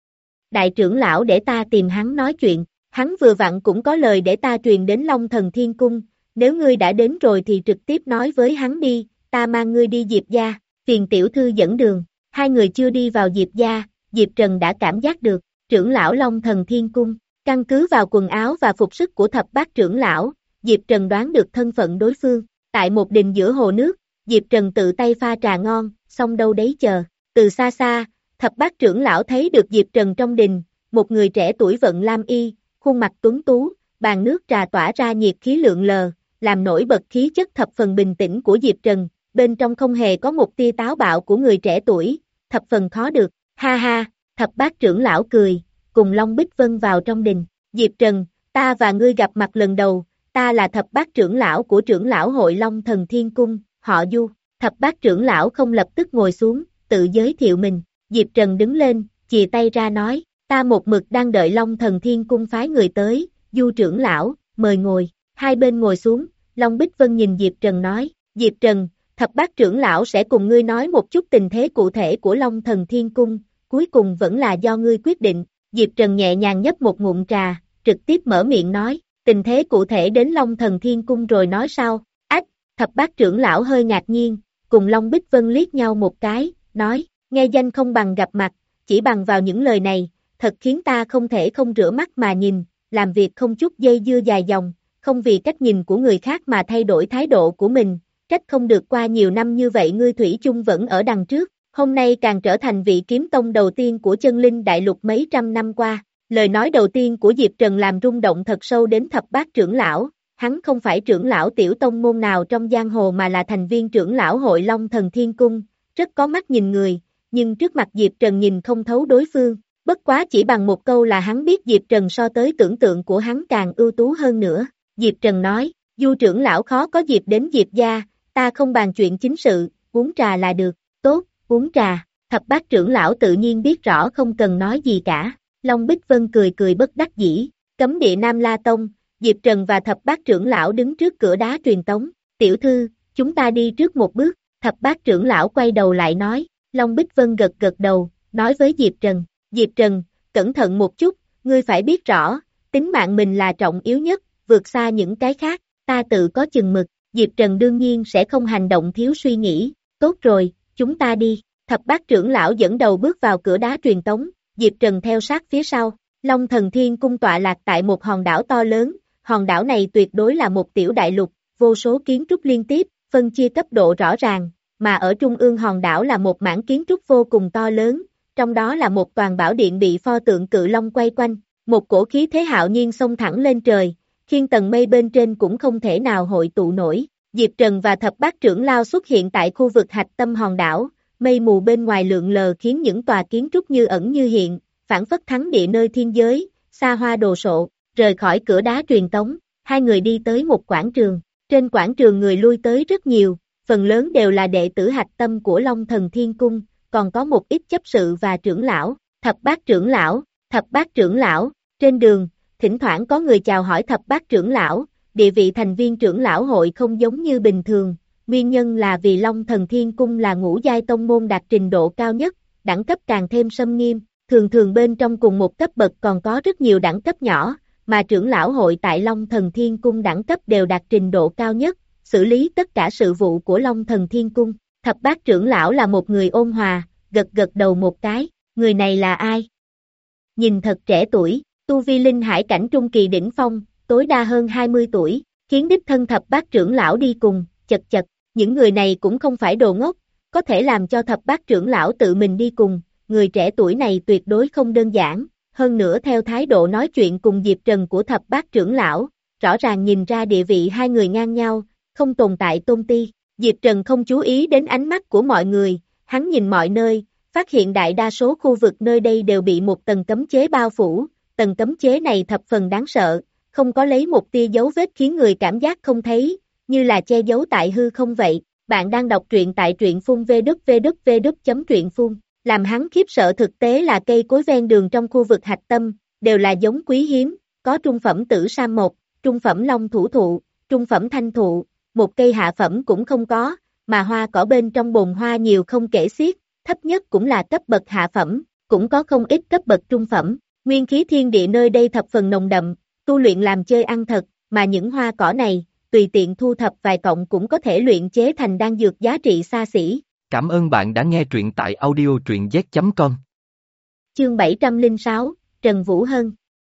Đại trưởng lão để ta tìm hắn nói chuyện, hắn vừa vặn cũng có lời để ta truyền đến Long Thần Thiên Cung, nếu ngươi đã đến rồi thì trực tiếp nói với hắn đi, ta mang ngươi đi Diệp gia, phiền tiểu thư dẫn đường. Hai người chưa đi vào Diệp gia, Diệp Trần đã cảm giác được, trưởng lão Long Thần Thiên Cung, căn cứ vào quần áo và phục sức của thập bát trưởng lão, Diệp Trần đoán được thân phận đối phương. Tại một đình giữa hồ nước, Diệp Trần tự tay pha trà ngon, xong đâu đấy chờ. Từ xa xa, thập bát trưởng lão thấy được Diệp Trần trong đình, một người trẻ tuổi vận lam y, khuôn mặt tuấn tú, bàn nước trà tỏa ra nhiệt khí lượn lờ, làm nổi bật khí chất thập phần bình tĩnh của Diệp Trần, bên trong không hề có một tia táo bạo của người trẻ tuổi, thập phần khó được. Ha ha, thập bát trưởng lão cười, cùng Long Bích Vân vào trong đình. Diệp Trần, ta và ngươi gặp mặt lần đầu, ta là thập bát trưởng lão của trưởng lão hội Long Thần Thiên Cung, họ Du. Thập bát trưởng lão không lập tức ngồi xuống, tự giới thiệu mình. Diệp Trần đứng lên, chìa tay ra nói, ta một mực đang đợi Long Thần Thiên Cung phái người tới, Du trưởng lão, mời ngồi. Hai bên ngồi xuống, Long Bích Vân nhìn Diệp Trần nói, Diệp Trần, thập bát trưởng lão sẽ cùng ngươi nói một chút tình thế cụ thể của Long Thần Thiên Cung, cuối cùng vẫn là do ngươi quyết định. Diệp Trần nhẹ nhàng nhấp một ngụm trà, trực tiếp mở miệng nói, tình thế cụ thể đến Long Thần Thiên Cung rồi nói sau. Ách, thập bát trưởng lão hơi ngạc nhiên, cùng Long Bích Vân liếc nhau một cái, nói, nghe danh không bằng gặp mặt, chỉ bằng vào những lời này, thật khiến ta không thể không rửa mắt mà nhìn, làm việc không chút dây dưa dài dòng, không vì cách nhìn của người khác mà thay đổi thái độ của mình, trách không được qua nhiều năm như vậy ngươi thủy chung vẫn ở đằng trước, hôm nay càng trở thành vị kiếm tông đầu tiên của chân linh đại lục mấy trăm năm qua. Lời nói đầu tiên của Diệp Trần làm rung động thật sâu đến thập bát trưởng lão, hắn không phải trưởng lão tiểu tông môn nào trong giang hồ mà là thành viên trưởng lão hội Long Thần Thiên Cung, rất có mắt nhìn người, nhưng trước mặt Diệp Trần nhìn không thấu đối phương, bất quá chỉ bằng một câu là hắn biết Diệp Trần so tới tưởng tượng của hắn càng ưu tú hơn nữa. Diệp Trần nói, Du trưởng lão khó có dịp đến Diệp gia, ta không bàn chuyện chính sự, uống trà là được. Tốt, uống trà. Thập bát trưởng lão tự nhiên biết rõ không cần nói gì cả. Long Bích Vân cười cười bất đắc dĩ. Cấm địa Nam La Tông, Diệp Trần và thập bát trưởng lão đứng trước cửa đá truyền tống. Tiểu thư, chúng ta đi trước một bước. Thập bát trưởng lão quay đầu lại nói. Long Bích Vân gật gật đầu, nói với Diệp Trần. Diệp Trần, cẩn thận một chút, ngươi phải biết rõ, tính mạng mình là trọng yếu nhất, vượt xa những cái khác, ta tự có chừng mực. Diệp Trần đương nhiên sẽ không hành động thiếu suy nghĩ. Tốt rồi, chúng ta đi. Thập bát trưởng lão dẫn đầu bước vào cửa đá truyền tống, Diệp Trần theo sát phía sau. Long Thần Thiên Cung tọa lạc tại một hòn đảo to lớn, hòn đảo này tuyệt đối là một tiểu đại lục, vô số kiến trúc liên tiếp, phân chia cấp độ rõ ràng, mà ở trung ương hòn đảo là một mảng kiến trúc vô cùng to lớn, trong đó là một toàn bảo điện bị pho tượng cự long quay quanh, một cổ khí thế hạo nhiên xông thẳng lên trời, khiến tầng mây bên trên cũng không thể nào hội tụ nổi. Diệp Trần và thập bát trưởng lao xuất hiện tại khu vực hạch tâm hòn đảo, mây mù bên ngoài lượn lờ khiến những tòa kiến trúc như ẩn như hiện, phản phất thắng địa nơi thiên giới, xa hoa đồ sộ. Rời khỏi cửa đá truyền tống, hai người đi tới một quảng trường, trên quảng trường người lui tới rất nhiều, phần lớn đều là đệ tử hạch tâm của Long Thần Thiên Cung, còn có một ít chấp sự và trưởng lão. Thập bát trưởng lão, thập bát trưởng lão. Trên đường, thỉnh thoảng có người chào hỏi thập bát trưởng lão, địa vị thành viên trưởng lão hội không giống như bình thường, nguyên nhân là vì Long Thần Thiên Cung là ngũ giai tông môn đạt trình độ cao nhất, đẳng cấp càng thêm xâm nghiêm, thường thường bên trong cùng một cấp bậc còn có rất nhiều đẳng cấp nhỏ, mà trưởng lão hội tại Long Thần Thiên Cung đẳng cấp đều đạt trình độ cao nhất, xử lý tất cả sự vụ của Long Thần Thiên Cung. Thập bát trưởng lão là một người ôn hòa, gật gật đầu một cái, người này là ai? Nhìn thật trẻ tuổi, tu vi linh hải cảnh trung kỳ đỉnh phong, tối đa hơn hai mươi tuổi, khiến đích thân thập bát trưởng lão đi cùng, chật chật, những người này cũng không phải đồ ngốc, có thể làm cho thập bát trưởng lão tự mình đi cùng, người trẻ tuổi này tuyệt đối không đơn giản, hơn nữa theo thái độ nói chuyện cùng Diệp Trần của thập bát trưởng lão, rõ ràng nhìn ra địa vị hai người ngang nhau, không tồn tại tôn ti. Diệp Trần không chú ý đến ánh mắt của mọi người, hắn nhìn mọi nơi, phát hiện đại đa số khu vực nơi đây đều bị một tầng cấm chế bao phủ, tầng cấm chế này thập phần đáng sợ, không có lấy một tia dấu vết khiến người cảm giác không thấy, như là che giấu tại hư không vậy. Bạn đang đọc truyện tại truyện phun vê kép vê kép vê kép chấm truyện phun, làm hắn khiếp sợ thực tế là cây cối ven đường trong khu vực hạch tâm, đều là giống quý hiếm, có trung phẩm tử sam một, trung phẩm long thủ thụ, trung phẩm thanh thụ, một cây hạ phẩm cũng không có, mà hoa cỏ bên trong bồn hoa nhiều không kể xiết, thấp nhất cũng là cấp bậc hạ phẩm, cũng có không ít cấp bậc trung phẩm. Nguyên khí thiên địa nơi đây thập phần nồng đậm, tu luyện làm chơi ăn thật, mà những hoa cỏ này, tùy tiện thu thập vài cọng cũng có thể luyện chế thành đan dược giá trị xa xỉ. Cảm ơn bạn đã nghe truyện tại audio truyện z chấm com. Chương bảy trăm lẻ sáu, Trần Vũ Hân.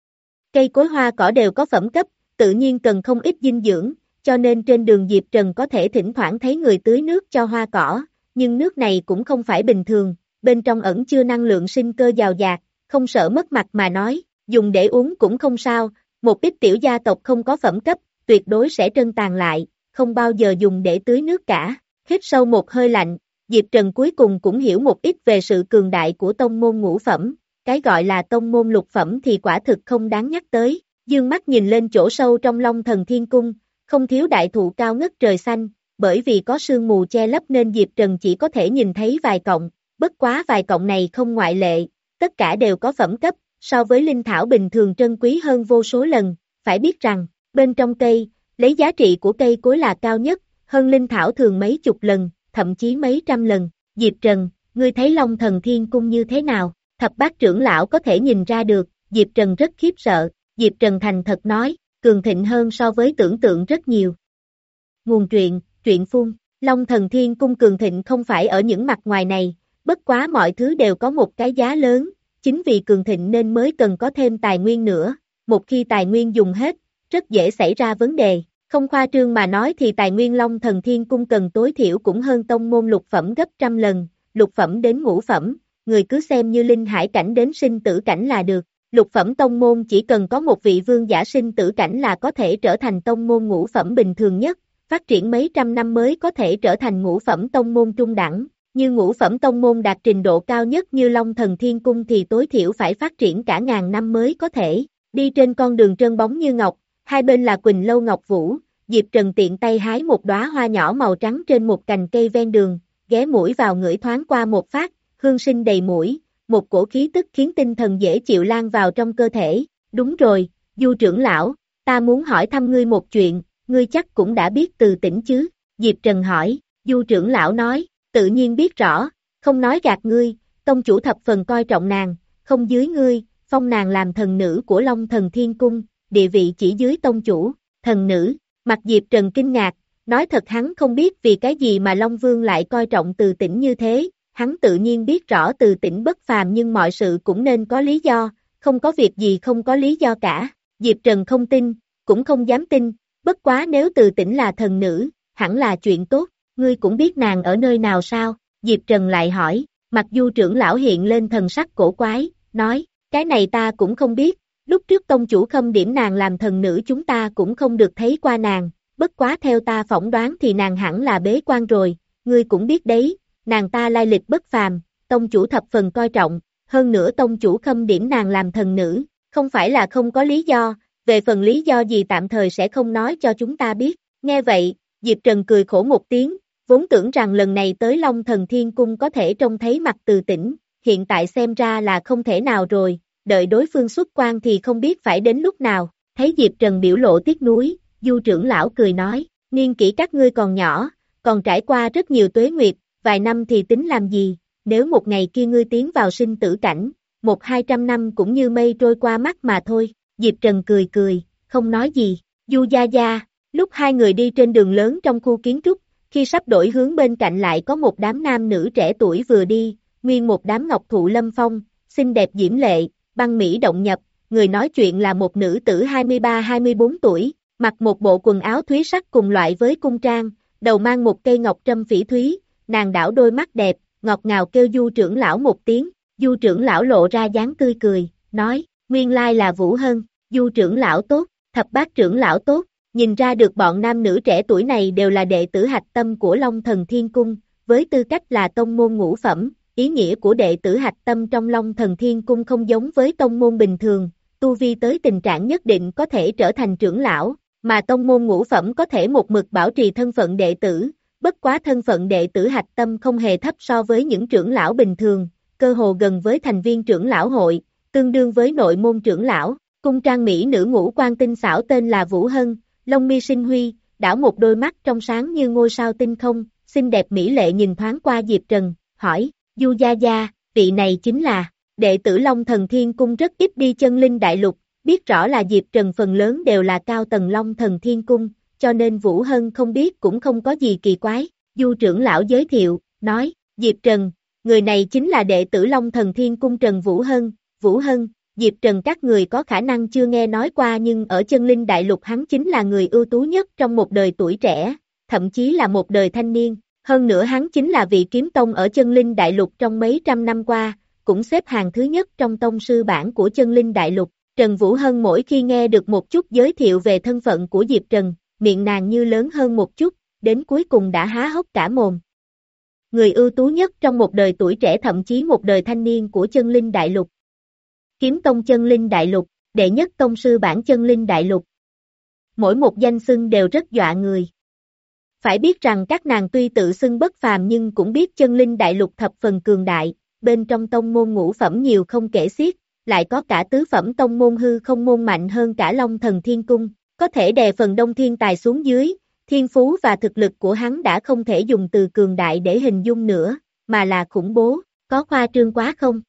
Cây cối hoa cỏ đều có phẩm cấp, tự nhiên cần không ít dinh dưỡng, cho nên trên đường Diệp Trần có thể thỉnh thoảng thấy người tưới nước cho hoa cỏ, nhưng nước này cũng không phải bình thường, bên trong ẩn chứa năng lượng sinh cơ dào dạt, không sợ mất mặt mà nói, dùng để uống cũng không sao, một ít tiểu gia tộc không có phẩm cấp, tuyệt đối sẽ trân tàn lại, không bao giờ dùng để tưới nước cả. Hít sâu một hơi lạnh, Diệp Trần cuối cùng cũng hiểu một ít về sự cường đại của tông môn ngũ phẩm, cái gọi là tông môn lục phẩm thì quả thực không đáng nhắc tới. Dương mắt nhìn lên chỗ sâu trong Long Thần Thiên Cung, không thiếu đại thụ cao ngất trời xanh, bởi vì có sương mù che lấp nên Diệp Trần chỉ có thể nhìn thấy vài cọng, bất quá vài cọng này không ngoại lệ, tất cả đều có phẩm cấp, so với linh thảo bình thường trân quý hơn vô số lần, phải biết rằng, bên trong cây, lấy giá trị của cây cối là cao nhất, hơn linh thảo thường mấy chục lần, thậm chí mấy trăm lần. Diệp Trần, ngươi thấy Long Thần Thiên Cung như thế nào? Thập bát trưởng lão có thể nhìn ra được, Diệp Trần rất khiếp sợ, Diệp Trần thành thật nói, cường thịnh hơn so với tưởng tượng rất nhiều. Nguồn truyện, truyện phun, Long Thần Thiên Cung cường thịnh không phải ở những mặt ngoài này, bất quá mọi thứ đều có một cái giá lớn, chính vì cường thịnh nên mới cần có thêm tài nguyên nữa, một khi tài nguyên dùng hết, rất dễ xảy ra vấn đề. Không khoa trương mà nói thì tài nguyên Long Thần Thiên Cung cần tối thiểu cũng hơn tông môn lục phẩm gấp trăm lần, lục phẩm đến ngũ phẩm, người cứ xem như linh hải cảnh đến sinh tử cảnh là được. Lục phẩm tông môn chỉ cần có một vị vương giả sinh tử cảnh là có thể trở thành tông môn ngũ phẩm bình thường nhất, phát triển mấy trăm năm mới có thể trở thành ngũ phẩm tông môn trung đẳng, như ngũ phẩm tông môn đạt trình độ cao nhất như Long Thần Thiên Cung thì tối thiểu phải phát triển cả ngàn năm mới có thể, đi trên con đường trơn bóng như ngọc, hai bên là Quỳnh Lâu Ngọc Vũ, Diệp Trần tiện tay hái một đóa hoa nhỏ màu trắng trên một cành cây ven đường, ghé mũi vào ngửi thoáng qua một phát, hương sinh đầy mũi. Một cổ khí tức khiến tinh thần dễ chịu lan vào trong cơ thể. Đúng rồi, Du trưởng lão, ta muốn hỏi thăm ngươi một chuyện, ngươi chắc cũng đã biết Từ Tĩnh chứ? Diệp Trần hỏi, Du trưởng lão nói, tự nhiên biết rõ, không nói gạt ngươi, tông chủ thập phần coi trọng nàng, không dưới ngươi, phong nàng làm thần nữ của Long Thần Thiên Cung, địa vị chỉ dưới tông chủ, thần nữ. Mặt Diệp Trần kinh ngạc, nói thật hắn không biết vì cái gì mà Long Vương lại coi trọng Từ Tĩnh như thế. Hắn tự nhiên biết rõ Từ Tĩnh bất phàm nhưng mọi sự cũng nên có lý do, không có việc gì không có lý do cả. Diệp Trần không tin, cũng không dám tin, bất quá nếu Từ Tĩnh là thần nữ, hẳn là chuyện tốt, ngươi cũng biết nàng ở nơi nào sao? Diệp Trần lại hỏi, mặt Du trưởng lão hiện lên thần sắc cổ quái, nói, cái này ta cũng không biết, lúc trước tông chủ khâm điểm nàng làm thần nữ chúng ta cũng không được thấy qua nàng, bất quá theo ta phỏng đoán thì nàng hẳn là bế quan rồi, ngươi cũng biết đấy. Nàng ta lai lịch bất phàm, tông chủ thập phần coi trọng, hơn nữa tông chủ khâm điểm nàng làm thần nữ, không phải là không có lý do, về phần lý do gì tạm thời sẽ không nói cho chúng ta biết. Nghe vậy, Diệp Trần cười khổ một tiếng, vốn tưởng rằng lần này tới Long Thần Thiên Cung có thể trông thấy mặt Từ Tĩnh, hiện tại xem ra là không thể nào rồi, đợi đối phương xuất quan thì không biết phải đến lúc nào. Thấy Diệp Trần biểu lộ tiếc nuối, Du trưởng lão cười nói, niên kỷ các ngươi còn nhỏ, còn trải qua rất nhiều tuế nguyệt, vài năm thì tính làm gì, nếu một ngày kia ngươi tiến vào sinh tử cảnh, một hai trăm năm cũng như mây trôi qua mắt mà thôi. Diệp Trần cười cười, không nói gì, Du gia gia, Lúc hai người đi trên đường lớn trong khu kiến trúc, khi sắp đổi hướng bên cạnh lại có một đám nam nữ trẻ tuổi vừa đi, nguyên một đám ngọc thụ lâm phong, xinh đẹp diễm lệ, băng mỹ động nhập, người nói chuyện là một nữ tử hai mươi ba hai mươi bốn tuổi, mặc một bộ quần áo thúy sắc cùng loại với cung trang, đầu mang một cây ngọc trâm phỉ thúy, nàng đảo đôi mắt đẹp, ngọt ngào kêu Du trưởng lão một tiếng, Du trưởng lão lộ ra dáng tươi cười, nói, nguyên lai là Vũ Hân, Du trưởng lão tốt, Thập Bát trưởng lão tốt, nhìn ra được bọn nam nữ trẻ tuổi này đều là đệ tử hạch tâm của Long Thần Thiên Cung, với tư cách là tông môn ngũ phẩm, ý nghĩa của đệ tử hạch tâm trong Long Thần Thiên Cung không giống với tông môn bình thường, tu vi tới tình trạng nhất định có thể trở thành trưởng lão, mà tông môn ngũ phẩm có thể một mực bảo trì thân phận đệ tử, bất quá thân phận đệ tử hạch tâm không hề thấp so với những trưởng lão bình thường, cơ hồ gần với thành viên trưởng lão hội, tương đương với nội môn trưởng lão, cung trang mỹ nữ ngũ quan tinh xảo tên là Vũ Hân, lông mi sinh huy, đảo một đôi mắt trong sáng như ngôi sao tinh không, xinh đẹp mỹ lệ nhìn thoáng qua Diệp Trần, hỏi, Du gia gia, vị này chính là, đệ tử Long Thần Thiên Cung rất ít đi chân linh đại lục, biết rõ là Diệp Trần phần lớn đều là cao tầng Long Thần Thiên Cung, cho nên Vũ Hân không biết cũng không có gì kỳ quái, Du trưởng lão giới thiệu, nói, Diệp Trần, người này chính là đệ tử Long Thần Thiên Cung Trần Vũ Hân, Vũ Hân, Diệp Trần các người có khả năng chưa nghe nói qua nhưng ở chân linh đại lục hắn chính là người ưu tú nhất trong một đời tuổi trẻ, thậm chí là một đời thanh niên, hơn nữa hắn chính là vị kiếm tông ở chân linh đại lục trong mấy trăm năm qua, cũng xếp hàng thứ nhất trong tông sư bảng của chân linh đại lục. Trần Vũ Hân mỗi khi nghe được một chút giới thiệu về thân phận của Diệp Trần, miệng nàng như lớn hơn một chút, đến cuối cùng đã há hốc cả mồm. Người ưu tú nhất trong một đời tuổi trẻ thậm chí một đời thanh niên của chân linh đại lục. Kiếm tông chân linh đại lục, đệ nhất tông sư bảng chân linh đại lục. Mỗi một danh xưng đều rất dọa người. Phải biết rằng các nàng tuy tự xưng bất phàm nhưng cũng biết chân linh đại lục thập phần cường đại, bên trong tông môn ngũ phẩm nhiều không kể xiết, lại có cả tứ phẩm tông môn hư không môn mạnh hơn cả Long Thần Thiên Cung, có thể đè phần đông thiên tài xuống dưới, thiên phú và thực lực của hắn đã không thể dùng từ cường đại để hình dung nữa, mà là khủng bố, có khoa trương quá không?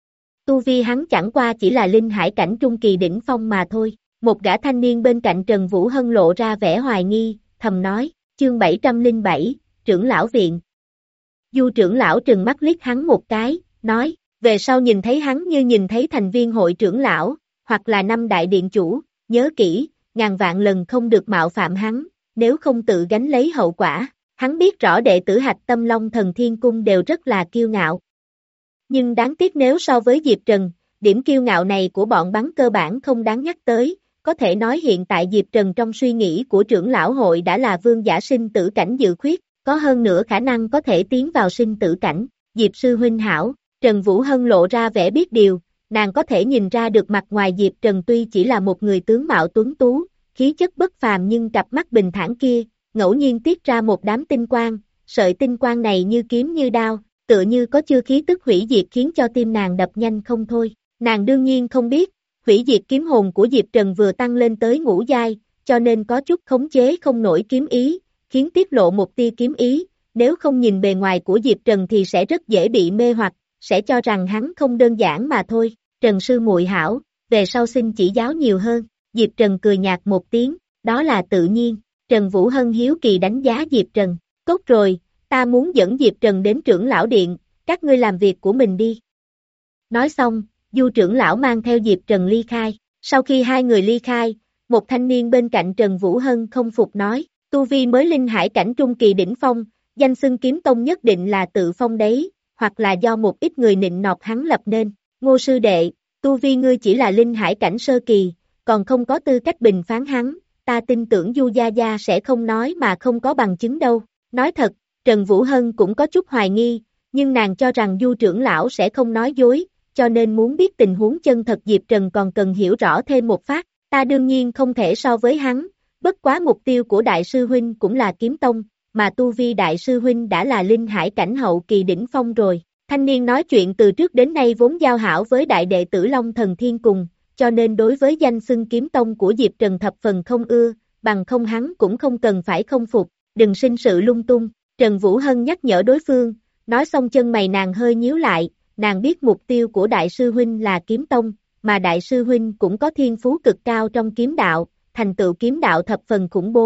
Tu vi hắn chẳng qua chỉ là linh hải cảnh trung kỳ đỉnh phong mà thôi, một gã thanh niên bên cạnh Trần Vũ Hân lộ ra vẻ hoài nghi, thầm nói, chương bảy trăm lẻ bảy, trưởng lão viện. Du trưởng lão trừng mắt liếc hắn một cái, nói, về sau nhìn thấy hắn như nhìn thấy thành viên hội trưởng lão, hoặc là năm đại điện chủ, nhớ kỹ, ngàn vạn lần không được mạo phạm hắn, nếu không tự gánh lấy hậu quả. Hắn biết rõ đệ tử hạch tâm Long Thần Thiên Cung đều rất là kiêu ngạo. Nhưng đáng tiếc nếu so với Diệp Trần, điểm kiêu ngạo này của bọn bắn cơ bản không đáng nhắc tới, có thể nói hiện tại Diệp Trần trong suy nghĩ của trưởng lão hội đã là vương giả sinh tử cảnh dự khuyết, có hơn nữa khả năng có thể tiến vào sinh tử cảnh. Diệp sư huynh hảo, Trần Vũ Hân lộ ra vẻ biết điều, nàng có thể nhìn ra được mặt ngoài Diệp Trần tuy chỉ là một người tướng mạo tuấn tú, khí chất bất phàm nhưng cặp mắt bình thản kia, ngẫu nhiên tiết ra một đám tinh quang, sợi tinh quang này như kiếm như đao, tựa như có chưa khí tức hủy diệt khiến cho tim nàng đập nhanh không thôi. Nàng đương nhiên không biết, hủy diệt kiếm hồn của Diệp Trần vừa tăng lên tới ngũ giai, cho nên có chút khống chế không nổi kiếm ý, khiến tiết lộ một tia kiếm ý, nếu không nhìn bề ngoài của Diệp Trần thì sẽ rất dễ bị mê hoặc, sẽ cho rằng hắn không đơn giản mà thôi. Trần sư muội hảo, về sau xin chỉ giáo nhiều hơn. Diệp Trần cười nhạt một tiếng, đó là tự nhiên. Trần Vũ Hân hiếu kỳ đánh giá Diệp Trần, tốt rồi, ta muốn dẫn Diệp Trần đến trưởng lão điện, các ngươi làm việc của mình đi. Nói xong, Du trưởng lão mang theo Diệp Trần ly khai, sau khi hai người ly khai, một thanh niên bên cạnh Trần Vũ Hân không phục nói, tu vi mới linh hải cảnh trung kỳ đỉnh phong, danh xưng kiếm tông nhất định là tự phong đấy, hoặc là do một ít người nịnh nọt hắn lập nên. Ngô sư đệ, tu vi ngươi chỉ là linh hải cảnh sơ kỳ, còn không có tư cách bình phán hắn, ta tin tưởng Du gia gia sẽ không nói mà không có bằng chứng đâu. Nói thật, Trần Vũ Hân cũng có chút hoài nghi, nhưng nàng cho rằng Du trưởng lão sẽ không nói dối, cho nên muốn biết tình huống chân thật Diệp Trần còn cần hiểu rõ thêm một phát, ta đương nhiên không thể so với hắn, bất quá mục tiêu của đại sư huynh cũng là kiếm tông, mà tu vi đại sư huynh đã là linh hải cảnh hậu kỳ đỉnh phong rồi. Thanh niên nói chuyện từ trước đến nay vốn giao hảo với đại đệ tử Long Thần Thiên Cùng, cho nên đối với danh xưng kiếm tông của Diệp Trần thập phần không ưa, bằng không hắn cũng không cần phải không phục, đừng sinh sự lung tung. Trần Vũ Hân nhắc nhở đối phương, nói xong chân mày nàng hơi nhíu lại, nàng biết mục tiêu của đại sư huynh là kiếm tông, mà đại sư huynh cũng có thiên phú cực cao trong kiếm đạo, thành tựu kiếm đạo thập phần khủng bố,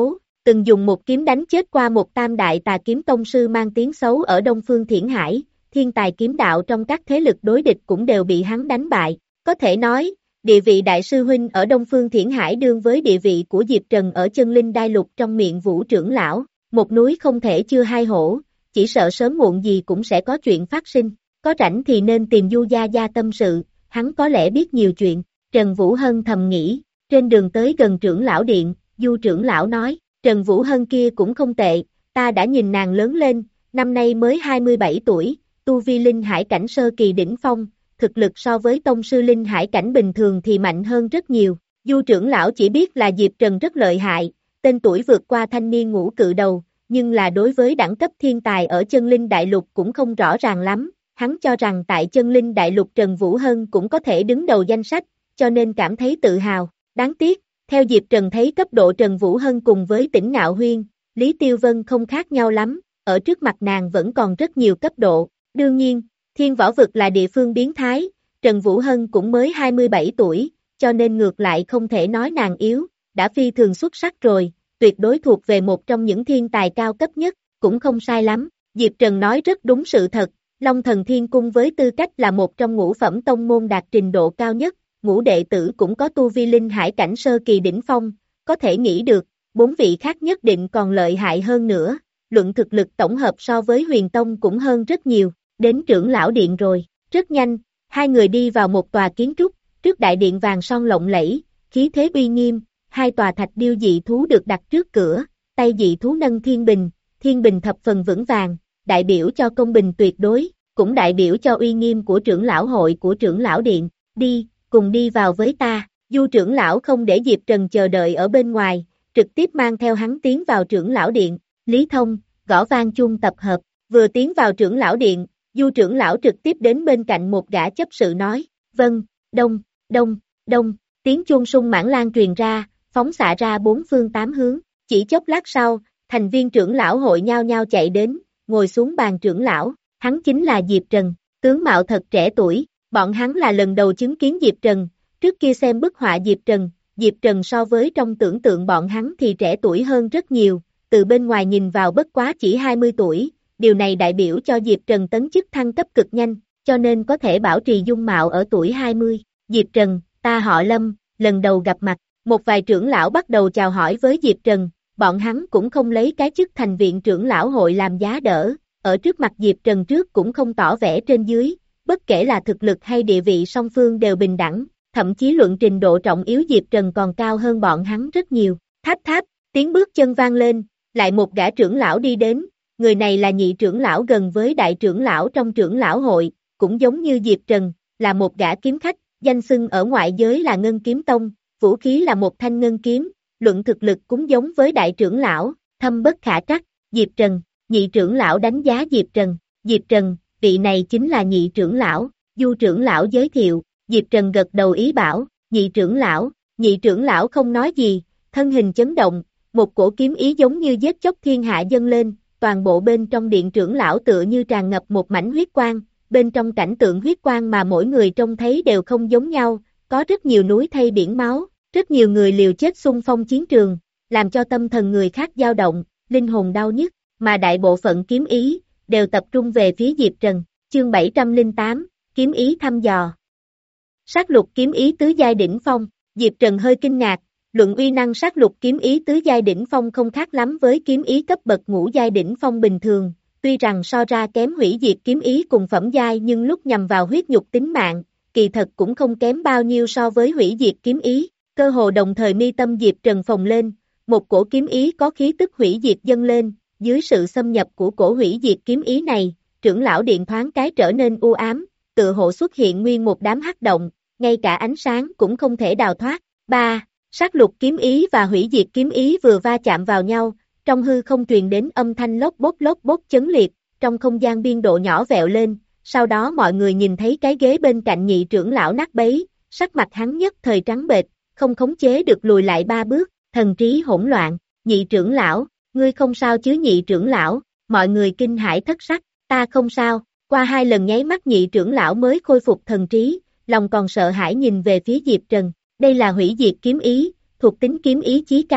từng dùng một kiếm đánh chết qua một tam đại tà kiếm tông sư mang tiếng xấu ở Đông Phương Thiển Hải, thiên tài kiếm đạo trong các thế lực đối địch cũng đều bị hắn đánh bại. Có thể nói, địa vị đại sư huynh ở Đông Phương Thiển Hải đương với địa vị của Diệp Trần ở Chân Linh Đai Lục trong miệng Vũ trưởng lão, một núi không thể chưa hai hổ, chỉ sợ sớm muộn gì cũng sẽ có chuyện phát sinh, có rảnh thì nên tìm Du Gia Gia tâm sự, hắn có lẽ biết nhiều chuyện. Trần Vũ Hân thầm nghĩ, trên đường tới gần trưởng lão điện, Du trưởng lão nói, Trần Vũ Hân kia cũng không tệ, ta đã nhìn nàng lớn lên, năm nay mới hai mươi bảy tuổi, tu vi linh hải cảnh sơ kỳ đỉnh phong, thực lực so với tông sư linh hải cảnh bình thường thì mạnh hơn rất nhiều. Du trưởng lão chỉ biết là Diệp Trần rất lợi hại, tên tuổi vượt qua thanh niên ngũ cự đầu, nhưng là đối với đẳng cấp thiên tài ở Chân Linh Đại Lục cũng không rõ ràng lắm, hắn cho rằng tại Chân Linh Đại Lục Trần Vũ Hân cũng có thể đứng đầu danh sách, cho nên cảm thấy tự hào. Đáng tiếc, theo Diệp Trần thấy cấp độ Trần Vũ Hân cùng với Tỉnh Ngạo Huyên, Lý Tiêu Vân không khác nhau lắm, ở trước mặt nàng vẫn còn rất nhiều cấp độ. Đương nhiên, Thiên Võ Vực là địa phương biến thái, Trần Vũ Hân cũng mới hai mươi bảy tuổi, cho nên ngược lại không thể nói nàng yếu, đã phi thường xuất sắc rồi, tuyệt đối thuộc về một trong những thiên tài cao cấp nhất, cũng không sai lắm. Diệp Trần nói rất đúng sự thật, Long Thần Thiên Cung với tư cách là một trong ngũ phẩm tông môn đạt trình độ cao nhất, ngũ đệ tử cũng có tu vi linh hải cảnh sơ kỳ đỉnh phong, có thể nghĩ được, bốn vị khác nhất định còn lợi hại hơn nữa, luận thực lực tổng hợp so với Huyền Tông cũng hơn rất nhiều. Đến trưởng lão điện rồi, rất nhanh, hai người đi vào một tòa kiến trúc, trước đại điện vàng son lộng lẫy, khí thế uy nghiêm, hai tòa thạch điêu dị thú được đặt trước cửa, tay dị thú nâng thiên bình, thiên bình thập phần vững vàng, đại biểu cho công bình tuyệt đối, cũng đại biểu cho uy nghiêm của trưởng lão hội của trưởng lão điện. Đi, cùng đi vào với ta. Du trưởng lão không để Diệp Trần chờ đợi ở bên ngoài, trực tiếp mang theo hắn tiến vào trưởng lão điện. Lý Thông, gõ vang chuông tập hợp, vừa tiến vào trưởng lão điện, Du trưởng lão trực tiếp đến bên cạnh một gã chấp sự nói, vâng, đông, đông, đông, tiếng chuông sung mãn lan truyền ra, phóng xạ ra bốn phương tám hướng, chỉ chốc lát sau, thành viên trưởng lão hội nhao nhao chạy đến, ngồi xuống bàn trưởng lão, hắn chính là Diệp Trần, tướng mạo thật trẻ tuổi, bọn hắn là lần đầu chứng kiến Diệp Trần, trước kia xem bức họa Diệp Trần, Diệp Trần so với trong tưởng tượng bọn hắn thì trẻ tuổi hơn rất nhiều, từ bên ngoài nhìn vào bất quá chỉ hai mươi tuổi. Điều này đại biểu cho Diệp Trần tấn chức thăng cấp cực nhanh, cho nên có thể bảo trì dung mạo ở tuổi hai mươi. Diệp Trần, ta họ Lâm, lần đầu gặp mặt, một vài trưởng lão bắt đầu chào hỏi với Diệp Trần, bọn hắn cũng không lấy cái chức thành viện trưởng lão hội làm giá đỡ, ở trước mặt Diệp Trần trước cũng không tỏ vẻ trên dưới, bất kể là thực lực hay địa vị song phương đều bình đẳng, thậm chí luận trình độ trọng yếu Diệp Trần còn cao hơn bọn hắn rất nhiều. Tháp tháp, tiếng bước chân vang lên, lại một gã trưởng lão đi đến. Người này là nhị trưởng lão gần với đại trưởng lão trong trưởng lão hội, cũng giống như Diệp Trần, là một gã kiếm khách, danh xưng ở ngoại giới là Ngân Kiếm Tông, vũ khí là một thanh ngân kiếm, luận thực lực cũng giống với đại trưởng lão, thâm bất khả trắc. Diệp Trần, nhị trưởng lão đánh giá Diệp Trần, Diệp Trần, vị này chính là nhị trưởng lão, Du trưởng lão giới thiệu, Diệp Trần gật đầu ý bảo, nhị trưởng lão, nhị trưởng lão không nói gì, thân hình chấn động, một cổ kiếm ý giống như giết chóc thiên hạ dâng lên. Toàn bộ bên trong điện trưởng lão tựa như tràn ngập một mảnh huyết quang, bên trong cảnh tượng huyết quang mà mỗi người trông thấy đều không giống nhau, có rất nhiều núi thay biển máu, rất nhiều người liều chết xung phong chiến trường, làm cho tâm thần người khác dao động, linh hồn đau nhức, mà đại bộ phận kiếm ý, đều tập trung về phía Diệp Trần. Chương bảy trăm lẻ tám, kiếm ý thăm dò. Sát lục kiếm ý tứ giai đỉnh phong, Diệp Trần hơi kinh ngạc. Luận uy năng sát lục kiếm ý tứ giai đỉnh phong không khác lắm với kiếm ý cấp bậc ngũ giai đỉnh phong bình thường, tuy rằng so ra kém hủy diệt kiếm ý cùng phẩm giai nhưng lúc nhằm vào huyết nhục tính mạng, kỳ thật cũng không kém bao nhiêu so với hủy diệt kiếm ý, cơ hồ đồng thời mi tâm Diệp Trần phồng lên, một cổ kiếm ý có khí tức hủy diệt dâng lên, dưới sự xâm nhập của cổ hủy diệt kiếm ý này, trưởng lão điện thoáng cái trở nên u ám, tựa hồ xuất hiện nguyên một đám hắc động, ngay cả ánh sáng cũng không thể đào thoát. ba. Sát lục kiếm ý và hủy diệt kiếm ý vừa va chạm vào nhau, trong hư không truyền đến âm thanh lốc bốc lốc bốc chấn liệt, trong không gian biên độ nhỏ vẹo lên, sau đó mọi người nhìn thấy cái ghế bên cạnh nhị trưởng lão nát bấy, sắc mặt hắn nhất thời trắng bệch, không khống chế được lùi lại ba bước, thần trí hỗn loạn, nhị trưởng lão, ngươi không sao chứ nhị trưởng lão, mọi người kinh hãi thất sắc, ta không sao, qua hai lần nháy mắt nhị trưởng lão mới khôi phục thần trí, lòng còn sợ hãi nhìn về phía Diệp Trần. Đây là hủy diệt kiếm ý, thuộc tính kiếm ý chí cao,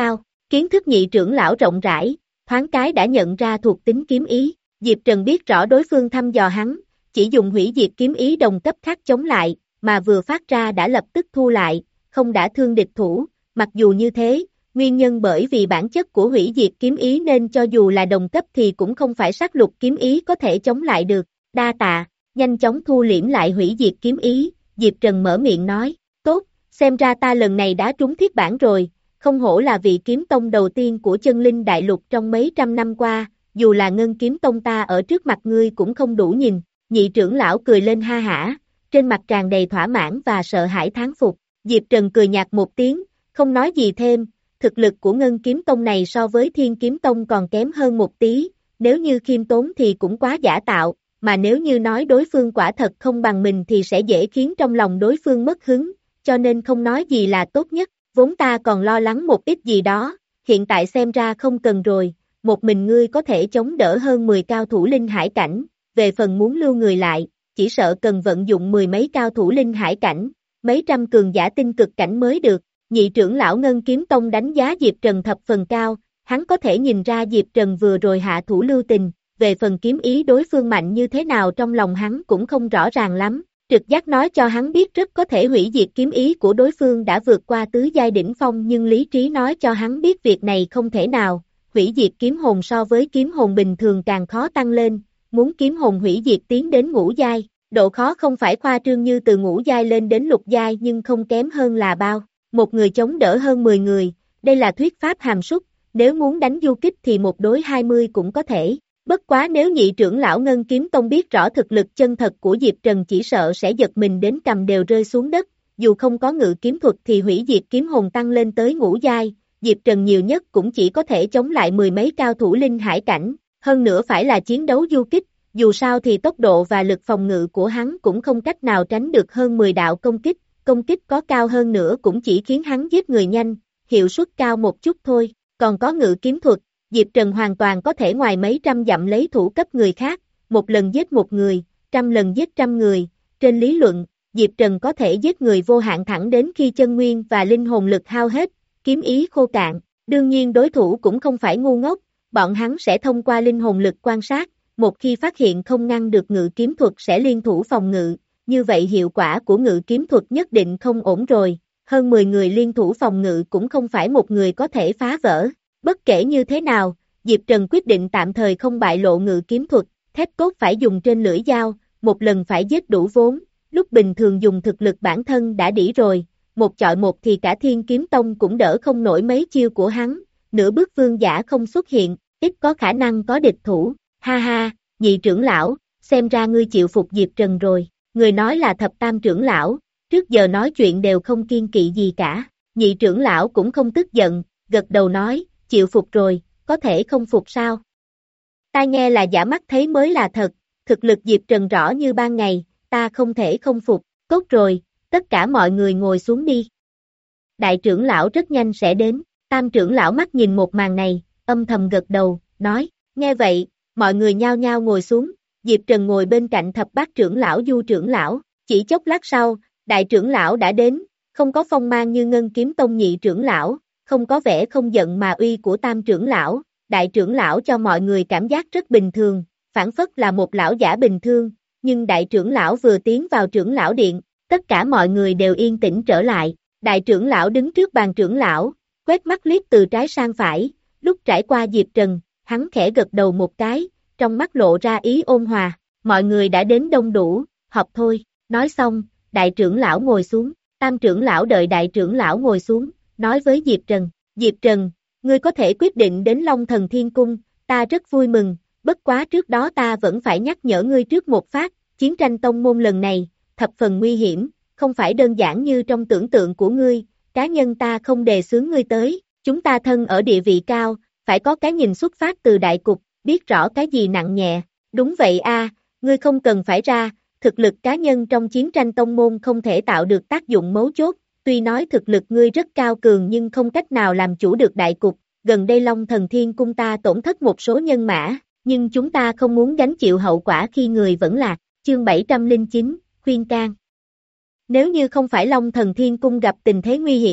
Kiến thức nhị trưởng lão rộng rãi, thoáng cái đã nhận ra thuộc tính kiếm ý, Diệp Trần biết rõ đối phương thăm dò hắn, chỉ dùng hủy diệt kiếm ý đồng cấp khác chống lại, mà vừa phát ra đã lập tức thu lại, không đã thương địch thủ, mặc dù như thế, nguyên nhân bởi vì bản chất của hủy diệt kiếm ý nên cho dù là đồng cấp thì cũng không phải sát lục kiếm ý có thể chống lại được, đa tạ, nhanh chóng thu liễm lại hủy diệt kiếm ý, Diệp Trần mở miệng nói, tốt, xem ra ta lần này đã trúng thiết bản rồi, không hổ là vị kiếm tông đầu tiên của chân linh đại lục trong mấy trăm năm qua, dù là ngân kiếm tông ta ở trước mặt ngươi cũng không đủ nhìn, nhị trưởng lão cười lên ha hả, trên mặt tràn đầy thỏa mãn và sợ hãi thán phục, Diệp Trần cười nhạt một tiếng, không nói gì thêm, thực lực của ngân kiếm tông này so với thiên kiếm tông còn kém hơn một tí, nếu như khiêm tốn thì cũng quá giả tạo, mà nếu như nói đối phương quả thật không bằng mình thì sẽ dễ khiến trong lòng đối phương mất hứng, cho nên không nói gì là tốt nhất, vốn ta còn lo lắng một ít gì đó, hiện tại xem ra không cần rồi, một mình ngươi có thể chống đỡ hơn mười cao thủ linh hải cảnh, về phần muốn lưu người lại, chỉ sợ cần vận dụng mười mấy cao thủ linh hải cảnh, mấy trăm cường giả tinh cực cảnh mới được, nhị trưởng lão Ngân Kiếm Tông đánh giá Diệp Trần thập phần cao, hắn có thể nhìn ra Diệp Trần vừa rồi hạ thủ lưu tình, về phần kiếm ý đối phương mạnh như thế nào trong lòng hắn cũng không rõ ràng lắm, trực giác nói cho hắn biết rất có thể hủy diệt kiếm ý của đối phương đã vượt qua tứ giai đỉnh phong nhưng lý trí nói cho hắn biết việc này không thể nào, hủy diệt kiếm hồn so với kiếm hồn bình thường càng khó tăng lên, muốn kiếm hồn hủy diệt tiến đến ngũ giai, độ khó không phải khoa trương như từ ngũ giai lên đến lục giai nhưng không kém hơn là bao, một người chống đỡ hơn mười người, đây là thuyết pháp hàm súc, nếu muốn đánh du kích thì một đối hai mươi cũng có thể. Bất quá nếu nhị trưởng lão Ngân Kiếm Tông biết rõ thực lực chân thật của Diệp Trần chỉ sợ sẽ giật mình đến cầm đều rơi xuống đất, dù không có ngự kiếm thuật thì hủy diệt kiếm hồn tăng lên tới ngũ giai, Diệp Trần nhiều nhất cũng chỉ có thể chống lại mười mấy cao thủ linh hải cảnh, hơn nữa phải là chiến đấu du kích, dù sao thì tốc độ và lực phòng ngự của hắn cũng không cách nào tránh được hơn mười đạo công kích, công kích có cao hơn nữa cũng chỉ khiến hắn giết người nhanh, hiệu suất cao một chút thôi, còn có ngự kiếm thuật. Diệp Trần hoàn toàn có thể ngoài mấy trăm dặm lấy thủ cấp người khác, một lần giết một người, trăm lần giết trăm người, trên lý luận, Diệp Trần có thể giết người vô hạn thẳng đến khi chân nguyên và linh hồn lực hao hết, kiếm ý khô cạn, đương nhiên đối thủ cũng không phải ngu ngốc, bọn hắn sẽ thông qua linh hồn lực quan sát, một khi phát hiện không ngăn được ngự kiếm thuật sẽ liên thủ phòng ngự, như vậy hiệu quả của ngự kiếm thuật nhất định không ổn rồi, hơn mười người liên thủ phòng ngự cũng không phải một người có thể phá vỡ. Bất kể như thế nào, Diệp Trần quyết định tạm thời không bại lộ ngự kiếm thuật, thép cốt phải dùng trên lưỡi dao, một lần phải giết đủ vốn, lúc bình thường dùng thực lực bản thân đã đỉ rồi, một chọi một thì cả Thiên Kiếm Tông cũng đỡ không nổi mấy chiêu của hắn, nửa bước vương giả không xuất hiện, ít có khả năng có địch thủ, ha ha, nhị trưởng lão, xem ra ngươi chịu phục Diệp Trần rồi, người nói là thập tam trưởng lão, trước giờ nói chuyện đều không kiên kỵ gì cả, nhị trưởng lão cũng không tức giận, gật đầu nói, chịu phục rồi, có thể không phục sao? Tai nghe là giả mắt thấy mới là thật, thực lực Diệp Trần rõ như ban ngày, ta không thể không phục, tốt rồi, tất cả mọi người ngồi xuống đi. Đại trưởng lão rất nhanh sẽ đến, tam trưởng lão mắt nhìn một màn này, âm thầm gật đầu, nói, nghe vậy, mọi người nhao nhao ngồi xuống, Diệp Trần ngồi bên cạnh thập bát trưởng lão Du trưởng lão, chỉ chốc lát sau, đại trưởng lão đã đến, không có phong mang như Ngân Kiếm Tông nhị trưởng lão, không có vẻ không giận mà uy của tam trưởng lão, đại trưởng lão cho mọi người cảm giác rất bình thường, phản phất là một lão giả bình thường, nhưng đại trưởng lão vừa tiến vào trưởng lão điện, tất cả mọi người đều yên tĩnh trở lại, đại trưởng lão đứng trước bàn trưởng lão, quét mắt liếc từ trái sang phải, lúc trải qua Diệp Trần, hắn khẽ gật đầu một cái, trong mắt lộ ra ý ôn hòa, mọi người đã đến đông đủ, họp thôi, nói xong, đại trưởng lão ngồi xuống, tam trưởng lão đợi đại trưởng lão ngồi xuống, nói với Diệp Trần, Diệp Trần, ngươi có thể quyết định đến Long Thần Thiên Cung, ta rất vui mừng, bất quá trước đó ta vẫn phải nhắc nhở ngươi trước một phát, chiến tranh tông môn lần này, thập phần nguy hiểm, không phải đơn giản như trong tưởng tượng của ngươi, cá nhân ta không đề xướng ngươi tới, chúng ta thân ở địa vị cao, phải có cái nhìn xuất phát từ đại cục, biết rõ cái gì nặng nhẹ, đúng vậy a, ngươi không cần phải ra, thực lực cá nhân trong chiến tranh tông môn không thể tạo được tác dụng mấu chốt. Tuy nói thực lực ngươi rất cao cường nhưng không cách nào làm chủ được đại cục, gần đây Long Thần Thiên Cung ta tổn thất một số nhân mã, nhưng chúng ta không muốn gánh chịu hậu quả khi người vẫn lạc, chương bảy trăm lẻ chín, khuyên can. Nếu như không phải Long Thần Thiên Cung gặp tình thế nguy hiểm,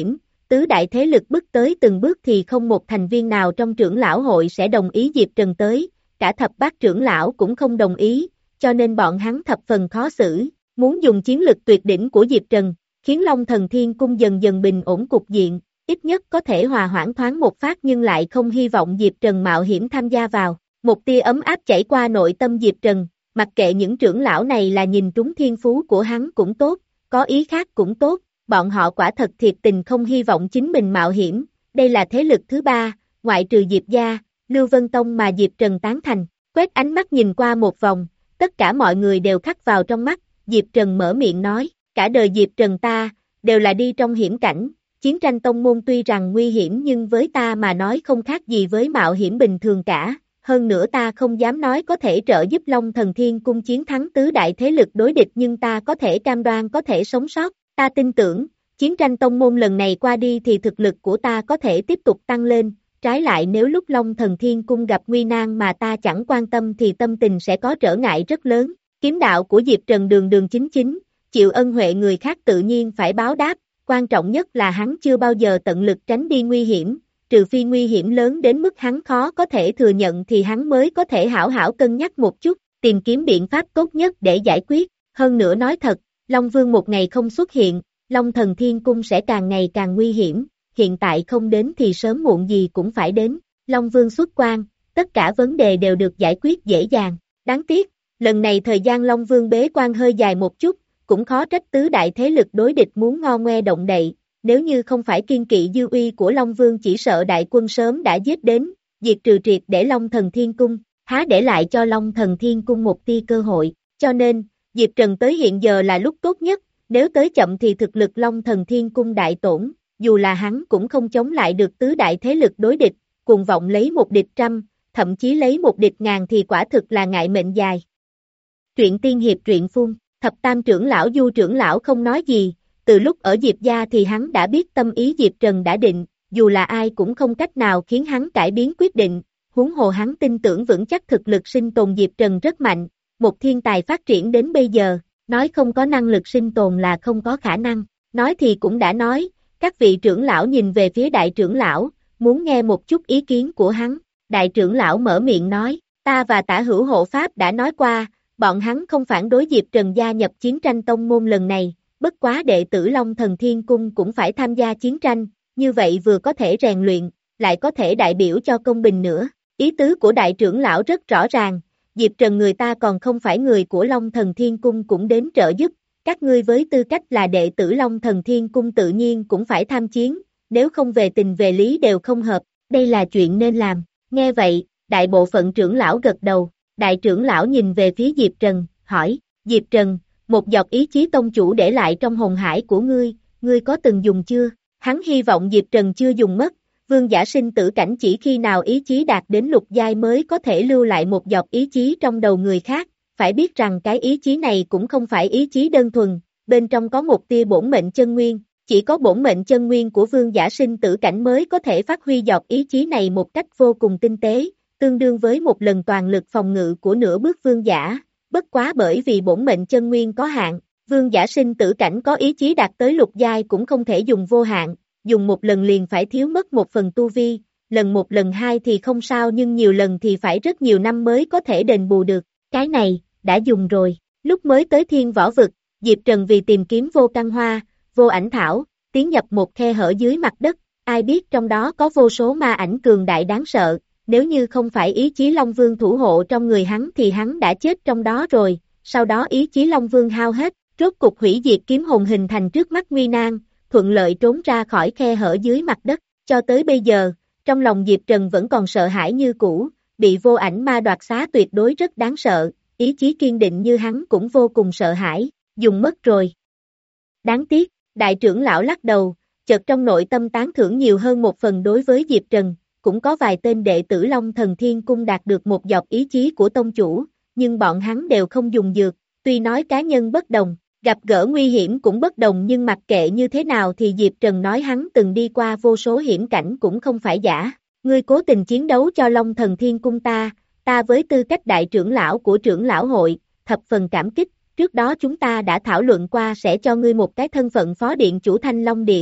tứ đại thế lực bước tới từng bước thì không một thành viên nào trong trưởng lão hội sẽ đồng ý Diệp Trần tới, cả thập bát trưởng lão cũng không đồng ý, cho nên bọn hắn thập phần khó xử, muốn dùng chiến lực tuyệt đỉnh của Diệp Trần, khiến Long Thần Thiên Cung dần dần bình ổn cục diện, ít nhất có thể hòa hoãn thoáng một phát nhưng lại không hy vọng Diệp Trần mạo hiểm tham gia vào. Một tia ấm áp chảy qua nội tâm Diệp Trần, mặc kệ những trưởng lão này là nhìn trúng thiên phú của hắn cũng tốt, có ý khác cũng tốt, bọn họ quả thật thiệt tình không hy vọng chính mình mạo hiểm, đây là thế lực thứ ba, ngoại trừ Diệp gia, Lưu Vân Tông mà Diệp Trần tán thành, quét ánh mắt nhìn qua một vòng, tất cả mọi người đều khắc vào trong mắt, Diệp Trần mở miệng nói, cả đời Diệp Trần ta, đều là đi trong hiểm cảnh, chiến tranh tông môn tuy rằng nguy hiểm nhưng với ta mà nói không khác gì với mạo hiểm bình thường cả. Hơn nữa ta không dám nói có thể trợ giúp Long Thần Thiên Cung chiến thắng tứ đại thế lực đối địch nhưng ta có thể cam đoan có thể sống sót, ta tin tưởng, chiến tranh tông môn lần này qua đi thì thực lực của ta có thể tiếp tục tăng lên, trái lại nếu lúc Long Thần Thiên Cung gặp nguy nan mà ta chẳng quan tâm thì tâm tình sẽ có trở ngại rất lớn, kiếm đạo của Diệp Trần đường đường chính chính, chịu ân huệ người khác tự nhiên phải báo đáp, quan trọng nhất là hắn chưa bao giờ tận lực tránh đi nguy hiểm. Trừ phi nguy hiểm lớn đến mức hắn khó có thể thừa nhận thì hắn mới có thể hảo hảo cân nhắc một chút, tìm kiếm biện pháp tốt nhất để giải quyết, hơn nữa nói thật, Long Vương một ngày không xuất hiện, Long Thần Thiên Cung sẽ càng ngày càng nguy hiểm, hiện tại không đến thì sớm muộn gì cũng phải đến, Long Vương xuất quan, tất cả vấn đề đều được giải quyết dễ dàng, đáng tiếc, lần này thời gian Long Vương bế quan hơi dài một chút, cũng khó trách tứ đại thế lực đối địch muốn ngo ngoe động đậy. Nếu như không phải kiên kỵ dư uy của Long Vương chỉ sợ đại quân sớm đã giết đến, diệt trừ triệt để Long Thần Thiên Cung, há để lại cho Long Thần Thiên Cung một tia cơ hội, cho nên, Diệp Trần tới hiện giờ là lúc tốt nhất, nếu tới chậm thì thực lực Long Thần Thiên Cung đại tổn, dù là hắn cũng không chống lại được tứ đại thế lực đối địch, cuồng vọng lấy một địch trăm, thậm chí lấy một địch ngàn thì quả thực là ngại mệnh dài. Truyện tiên hiệp truyện phun, thập tam trưởng lão Du trưởng lão không nói gì. Từ lúc ở Diệp gia thì hắn đã biết tâm ý Diệp Trần đã định, dù là ai cũng không cách nào khiến hắn cải biến quyết định, huống hồ hắn tin tưởng vững chắc thực lực sinh tồn Diệp Trần rất mạnh, một thiên tài phát triển đến bây giờ, nói không có năng lực sinh tồn là không có khả năng, nói thì cũng đã nói, các vị trưởng lão nhìn về phía đại trưởng lão, muốn nghe một chút ý kiến của hắn, đại trưởng lão mở miệng nói, ta và Tả Hữu Hộ Pháp đã nói qua, bọn hắn không phản đối Diệp Trần gia nhập chiến tranh tông môn lần này. Bất quá đệ tử Long Thần Thiên Cung cũng phải tham gia chiến tranh, như vậy vừa có thể rèn luyện, lại có thể đại biểu cho công bình nữa. Ý tứ của đại trưởng lão rất rõ ràng, Diệp Trần người ta còn không phải người của Long Thần Thiên Cung cũng đến trợ giúp, các ngươi với tư cách là đệ tử Long Thần Thiên Cung tự nhiên cũng phải tham chiến, nếu không về tình về lý đều không hợp, đây là chuyện nên làm. Nghe vậy, đại bộ phận trưởng lão gật đầu, đại trưởng lão nhìn về phía Diệp Trần, hỏi, Diệp Trần, một giọt ý chí tông chủ để lại trong hồn hải của ngươi, ngươi có từng dùng chưa? Hắn hy vọng Diệp Trần chưa dùng mất, vương giả sinh tử cảnh chỉ khi nào ý chí đạt đến lục giai mới có thể lưu lại một giọt ý chí trong đầu người khác, phải biết rằng cái ý chí này cũng không phải ý chí đơn thuần, bên trong có một tia bổn mệnh chân nguyên, chỉ có bổn mệnh chân nguyên của vương giả sinh tử cảnh mới có thể phát huy giọt ý chí này một cách vô cùng tinh tế, tương đương với một lần toàn lực phòng ngự của nửa bước vương giả. Bất quá bởi vì bổn mệnh chân nguyên có hạn, vương giả sinh tử cảnh có ý chí đạt tới lục giai cũng không thể dùng vô hạn, dùng một lần liền phải thiếu mất một phần tu vi, lần một lần hai thì không sao nhưng nhiều lần thì phải rất nhiều năm mới có thể đền bù được, cái này, đã dùng rồi, lúc mới tới thiên võ vực, Diệp Trần vì tìm kiếm vô căn hoa, vô ảnh thảo, tiến nhập một khe hở dưới mặt đất, ai biết trong đó có vô số ma ảnh cường đại đáng sợ. Nếu như không phải ý chí Long Vương thủ hộ trong người hắn thì hắn đã chết trong đó rồi, sau đó ý chí Long Vương hao hết, rốt cục hủy diệt kiếm hồn hình thành trước mắt nguy nan, thuận lợi trốn ra khỏi khe hở dưới mặt đất, cho tới bây giờ, trong lòng Diệp Trần vẫn còn sợ hãi như cũ, bị vô ảnh ma đoạt xá tuyệt đối rất đáng sợ, ý chí kiên định như hắn cũng vô cùng sợ hãi, dùng mất rồi. Đáng tiếc, đại trưởng lão lắc đầu, chợt trong nội tâm tán thưởng nhiều hơn một phần đối với Diệp Trần. Cũng có vài tên đệ tử Long Thần Thiên Cung đạt được một giọt ý chí của tông chủ, nhưng bọn hắn đều không dùng dược, tuy nói cá nhân bất đồng, gặp gỡ nguy hiểm cũng bất đồng nhưng mặc kệ như thế nào thì Diệp Trần nói hắn từng đi qua vô số hiểm cảnh cũng không phải giả, ngươi cố tình chiến đấu cho Long Thần Thiên Cung ta, ta với tư cách đại trưởng lão của trưởng lão hội, thập phần cảm kích, trước đó chúng ta đã thảo luận qua sẽ cho ngươi một cái thân phận phó điện chủ Thanh Long Điện,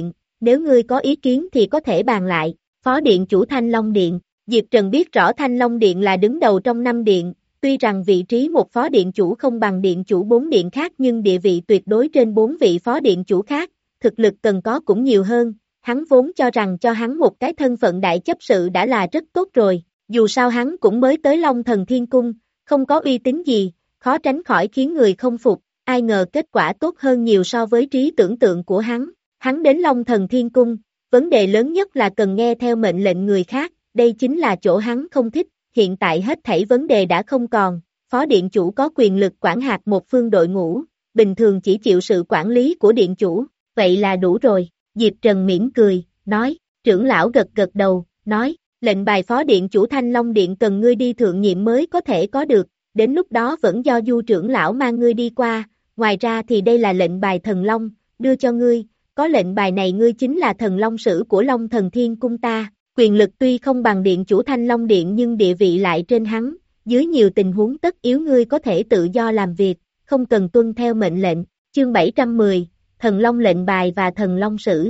nếu ngươi có ý kiến thì có thể bàn lại. Phó điện chủ Thanh Long Điện, Diệp Trần biết rõ Thanh Long Điện là đứng đầu trong năm điện, tuy rằng vị trí một phó điện chủ không bằng điện chủ bốn điện khác nhưng địa vị tuyệt đối trên bốn vị phó điện chủ khác, thực lực cần có cũng nhiều hơn, hắn vốn cho rằng cho hắn một cái thân phận đại chấp sự đã là rất tốt rồi, dù sao hắn cũng mới tới Long Thần Thiên Cung, không có uy tín gì, khó tránh khỏi khiến người không phục, ai ngờ kết quả tốt hơn nhiều so với trí tưởng tượng của hắn, hắn đến Long Thần Thiên Cung, vấn đề lớn nhất là cần nghe theo mệnh lệnh người khác, đây chính là chỗ hắn không thích, hiện tại hết thảy vấn đề đã không còn, phó điện chủ có quyền lực quản hạt một phương đội ngũ, bình thường chỉ chịu sự quản lý của điện chủ, vậy là đủ rồi, Diệp Trần mỉm cười, nói, trưởng lão gật gật đầu, nói, lệnh bài phó điện chủ Thanh Long Điện cần ngươi đi thượng nhiệm mới có thể có được, đến lúc đó vẫn do Du trưởng lão mang ngươi đi qua, ngoài ra thì đây là lệnh bài thần long, đưa cho ngươi, có lệnh bài này ngươi chính là thần long sử của Long Thần Thiên Cung ta, quyền lực tuy không bằng điện chủ Thanh Long Điện nhưng địa vị lại trên hắn, dưới nhiều tình huống tất yếu ngươi có thể tự do làm việc, không cần tuân theo mệnh lệnh, chương bảy trăm mười, thần long lệnh bài và thần long sử.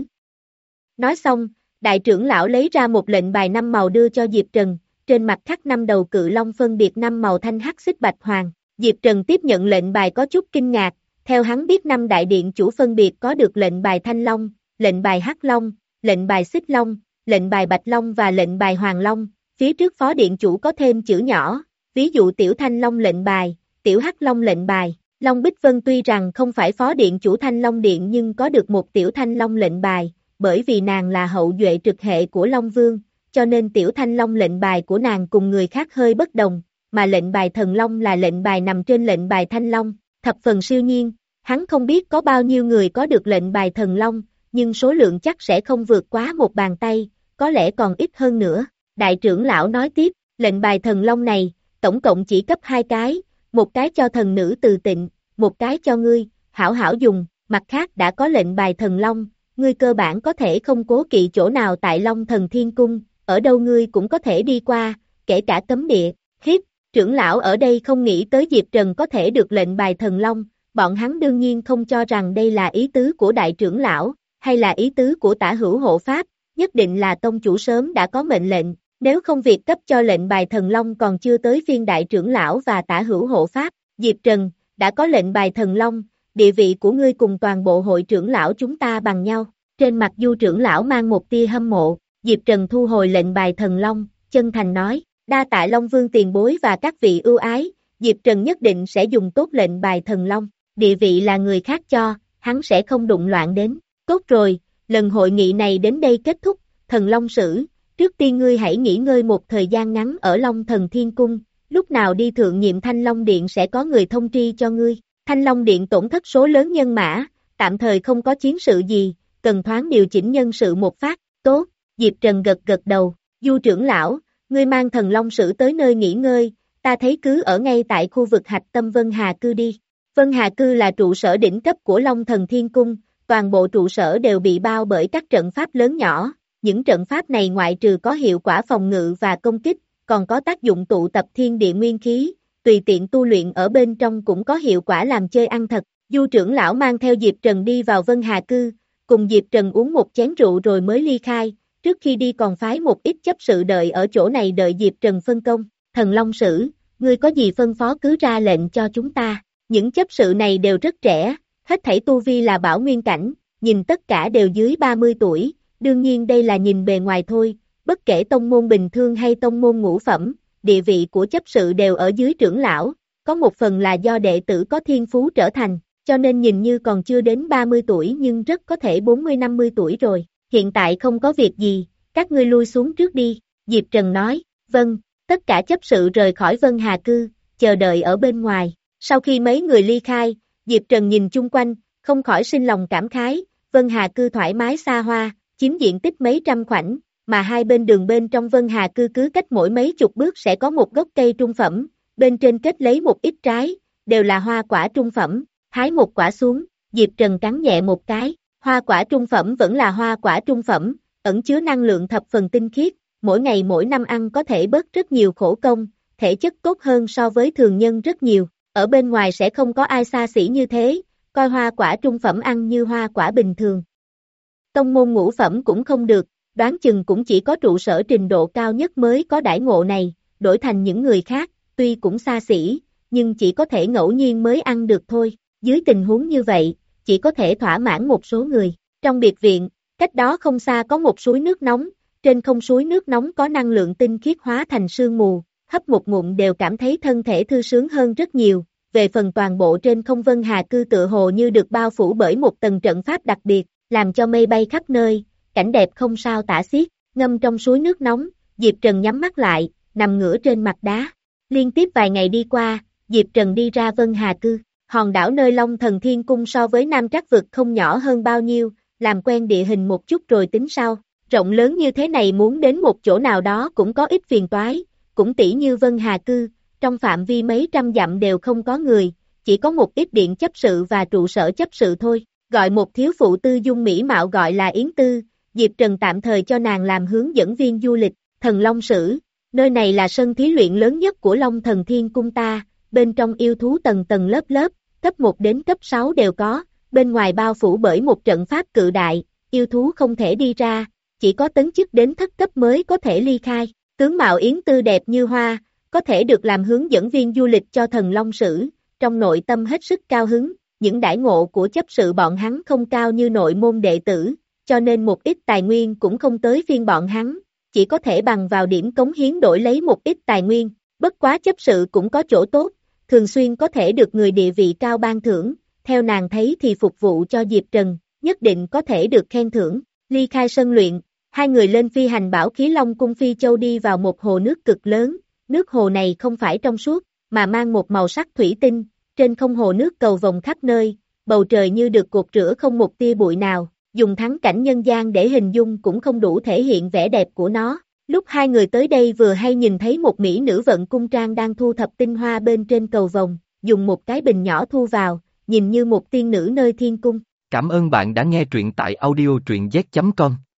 Nói xong, đại trưởng lão lấy ra một lệnh bài năm màu đưa cho Diệp Trần, trên mặt khắc năm đầu cự long phân biệt năm màu thanh hắc xích bạch hoàng, Diệp Trần tiếp nhận lệnh bài có chút kinh ngạc, theo hắn biết năm đại điện chủ phân biệt có được lệnh bài thanh long, lệnh bài hắc long, lệnh bài xích long, lệnh bài bạch long và lệnh bài hoàng long, phía trước phó điện chủ có thêm chữ nhỏ, ví dụ tiểu thanh long lệnh bài, tiểu hắc long lệnh bài, Long Bích Vân tuy rằng không phải phó điện chủ Thanh Long Điện nhưng có được một tiểu thanh long lệnh bài, bởi vì nàng là hậu duệ trực hệ của Long Vương, cho nên tiểu thanh long lệnh bài của nàng cùng người khác hơi bất đồng, mà lệnh bài thần long là lệnh bài nằm trên lệnh bài thanh long, thập phần siêu nhiên, hắn không biết có bao nhiêu người có được lệnh bài thần long, nhưng số lượng chắc sẽ không vượt quá một bàn tay, có lẽ còn ít hơn nữa. Đại trưởng lão nói tiếp, lệnh bài thần long này, tổng cộng chỉ cấp hai cái, một cái cho thần nữ Từ Tịnh, một cái cho ngươi, hảo hảo dùng, mặt khác đã có lệnh bài thần long, ngươi cơ bản có thể không cố kỵ chỗ nào tại Long Thần Thiên Cung, ở đâu ngươi cũng có thể đi qua, kể cả cấm địa, khiếp, trưởng lão ở đây không nghĩ tới Diệp Trần có thể được lệnh bài thần long, bọn hắn đương nhiên không cho rằng đây là ý tứ của đại trưởng lão, hay là ý tứ của tả hữu hộ pháp, nhất định là tông chủ sớm đã có mệnh lệnh, nếu không việc cấp cho lệnh bài thần long còn chưa tới phiên đại trưởng lão và tả hữu hộ pháp, Diệp Trần, đã có lệnh bài thần long, địa vị của ngươi cùng toàn bộ hội trưởng lão chúng ta bằng nhau, trên mặt Du trưởng lão mang một tia hâm mộ, Diệp Trần thu hồi lệnh bài thần long, chân thành nói, đa tạ Long Vương tiền bối và các vị ưu ái, Diệp Trần nhất định sẽ dùng tốt lệnh bài thần long, địa vị là người khác cho, hắn sẽ không đụng loạn đến, tốt rồi, lần hội nghị này đến đây kết thúc, thần long sử, trước tiên ngươi hãy nghỉ ngơi một thời gian ngắn ở Long Thần Thiên Cung, lúc nào đi thượng nhiệm Thanh Long Điện sẽ có người thông tri cho ngươi, Thanh Long Điện tổn thất số lớn nhân mã, tạm thời không có chiến sự gì, cần thoáng điều chỉnh nhân sự một phát, tốt, Diệp Trần gật gật đầu, Du trưởng lão, ngươi mang thần long sử tới nơi nghỉ ngơi, ta thấy cứ ở ngay tại khu vực hạch tâm Vân Hà Cư đi, Vân Hà Cư là trụ sở đỉnh cấp của Long Thần Thiên Cung, toàn bộ trụ sở đều bị bao bởi các trận pháp lớn nhỏ, những trận pháp này ngoại trừ có hiệu quả phòng ngự và công kích, còn có tác dụng tụ tập thiên địa nguyên khí, tùy tiện tu luyện ở bên trong cũng có hiệu quả làm chơi ăn thật. Du trưởng lão mang theo Diệp Trần đi vào Vân Hà Cư, cùng Diệp Trần uống một chén rượu rồi mới ly khai, trước khi đi còn phái một ít chấp sự đợi ở chỗ này đợi Diệp Trần phân công. Thần Long Sử, ngươi có gì phân phó cứ ra lệnh cho chúng ta, những chấp sự này đều rất trẻ, hết thảy tu vi là bảo nguyên cảnh, nhìn tất cả đều dưới ba mươi tuổi, đương nhiên đây là nhìn bề ngoài thôi, bất kể tông môn bình thường hay tông môn ngũ phẩm, địa vị của chấp sự đều ở dưới trưởng lão, có một phần là do đệ tử có thiên phú trở thành, cho nên nhìn như còn chưa đến ba mươi tuổi nhưng rất có thể bốn mươi năm mươi tuổi rồi, hiện tại không có việc gì, các ngươi lui xuống trước đi, Diệp Trần nói, vâng, tất cả chấp sự rời khỏi Vân Hà Cư, chờ đợi ở bên ngoài, sau khi mấy người ly khai, Diệp Trần nhìn chung quanh, không khỏi sinh lòng cảm khái, Vân Hà Cư thoải mái xa hoa, chiếm diện tích mấy trăm khoảnh, mà hai bên đường bên trong Vân Hà Cư cứ cách mỗi mấy chục bước sẽ có một gốc cây trung phẩm, bên trên kết lấy một ít trái, đều là hoa quả trung phẩm, hái một quả xuống, Diệp Trần cắn nhẹ một cái, hoa quả trung phẩm vẫn là hoa quả trung phẩm, ẩn chứa năng lượng thập phần tinh khiết, mỗi ngày mỗi năm ăn có thể bớt rất nhiều khổ công, thể chất tốt hơn so với thường nhân rất nhiều, ở bên ngoài sẽ không có ai xa xỉ như thế, coi hoa quả trung phẩm ăn như hoa quả bình thường. tông môn ngũ phẩm cũng không được, đoán chừng cũng chỉ có trụ sở trình độ cao nhất mới có đãi ngộ này, đổi thành những người khác, tuy cũng xa xỉ, nhưng chỉ có thể ngẫu nhiên mới ăn được thôi, dưới tình huống như vậy, chỉ có thể thỏa mãn một số người. Trong biệt viện, cách đó không xa có một suối nước nóng, trên không suối nước nóng có năng lượng tinh khiết hóa thành sương mù, hấp một ngụm đều cảm thấy thân thể thư sướng hơn rất nhiều. Về phần toàn bộ trên không Vân Hà Cư tựa hồ như được bao phủ bởi một tầng trận pháp đặc biệt, làm cho mây bay khắp nơi, cảnh đẹp không sao tả xiết, ngâm trong suối nước nóng, Diệp Trần nhắm mắt lại, nằm ngửa trên mặt đá. Liên tiếp vài ngày đi qua, Diệp Trần đi ra Vân Hà Cư, hòn đảo nơi Long Thần Thiên Cung so với Nam Trắc Vực không nhỏ hơn bao nhiêu, làm quen địa hình một chút rồi tính sau. Rộng lớn như thế này muốn đến một chỗ nào đó cũng có ít phiền toái, cũng tỉ như Vân Hà Cư, trong phạm vi mấy trăm dặm đều không có người, chỉ có một ít điện chấp sự và trụ sở chấp sự thôi, gọi một thiếu phụ tư dung mỹ mạo gọi là Yến Tư, Diệp Trần tạm thời cho nàng làm hướng dẫn viên du lịch, Thần Long Sử, nơi này là sân thí luyện lớn nhất của Long Thần Thiên Cung ta, bên trong yêu thú tầng tầng lớp lớp, cấp một đến cấp sáu đều có, bên ngoài bao phủ bởi một trận pháp cự đại, yêu thú không thể đi ra, chỉ có tấn chức đến thất cấp mới có thể ly khai, tướng mạo Yến Tư đẹp như hoa, có thể được làm hướng dẫn viên du lịch cho Thần Long Sử, trong nội tâm hết sức cao hứng, những đãi ngộ của chấp sự bọn hắn không cao như nội môn đệ tử, cho nên một ít tài nguyên cũng không tới phiên bọn hắn, chỉ có thể bằng vào điểm cống hiến đổi lấy một ít tài nguyên, bất quá chấp sự cũng có chỗ tốt, thường xuyên có thể được người địa vị cao ban thưởng, theo nàng thấy thì phục vụ cho Diệp Trần, nhất định có thể được khen thưởng, ly khai sân luyện, hai người lên phi hành bảo khí Long Cung Phi Châu đi vào một hồ nước cực lớn, nước hồ này không phải trong suốt, mà mang một màu sắc thủy tinh, trên không hồ nước cầu vồng khắp nơi, bầu trời như được cột rửa không một tia bụi nào, dùng thắng cảnh nhân gian để hình dung cũng không đủ thể hiện vẻ đẹp của nó. Lúc hai người tới đây vừa hay nhìn thấy một mỹ nữ vận cung trang đang thu thập tinh hoa bên trên cầu vồng, dùng một cái bình nhỏ thu vào, nhìn như một tiên nữ nơi thiên cung. Cảm ơn bạn đã nghe truyện tại audio truyện z chấm com.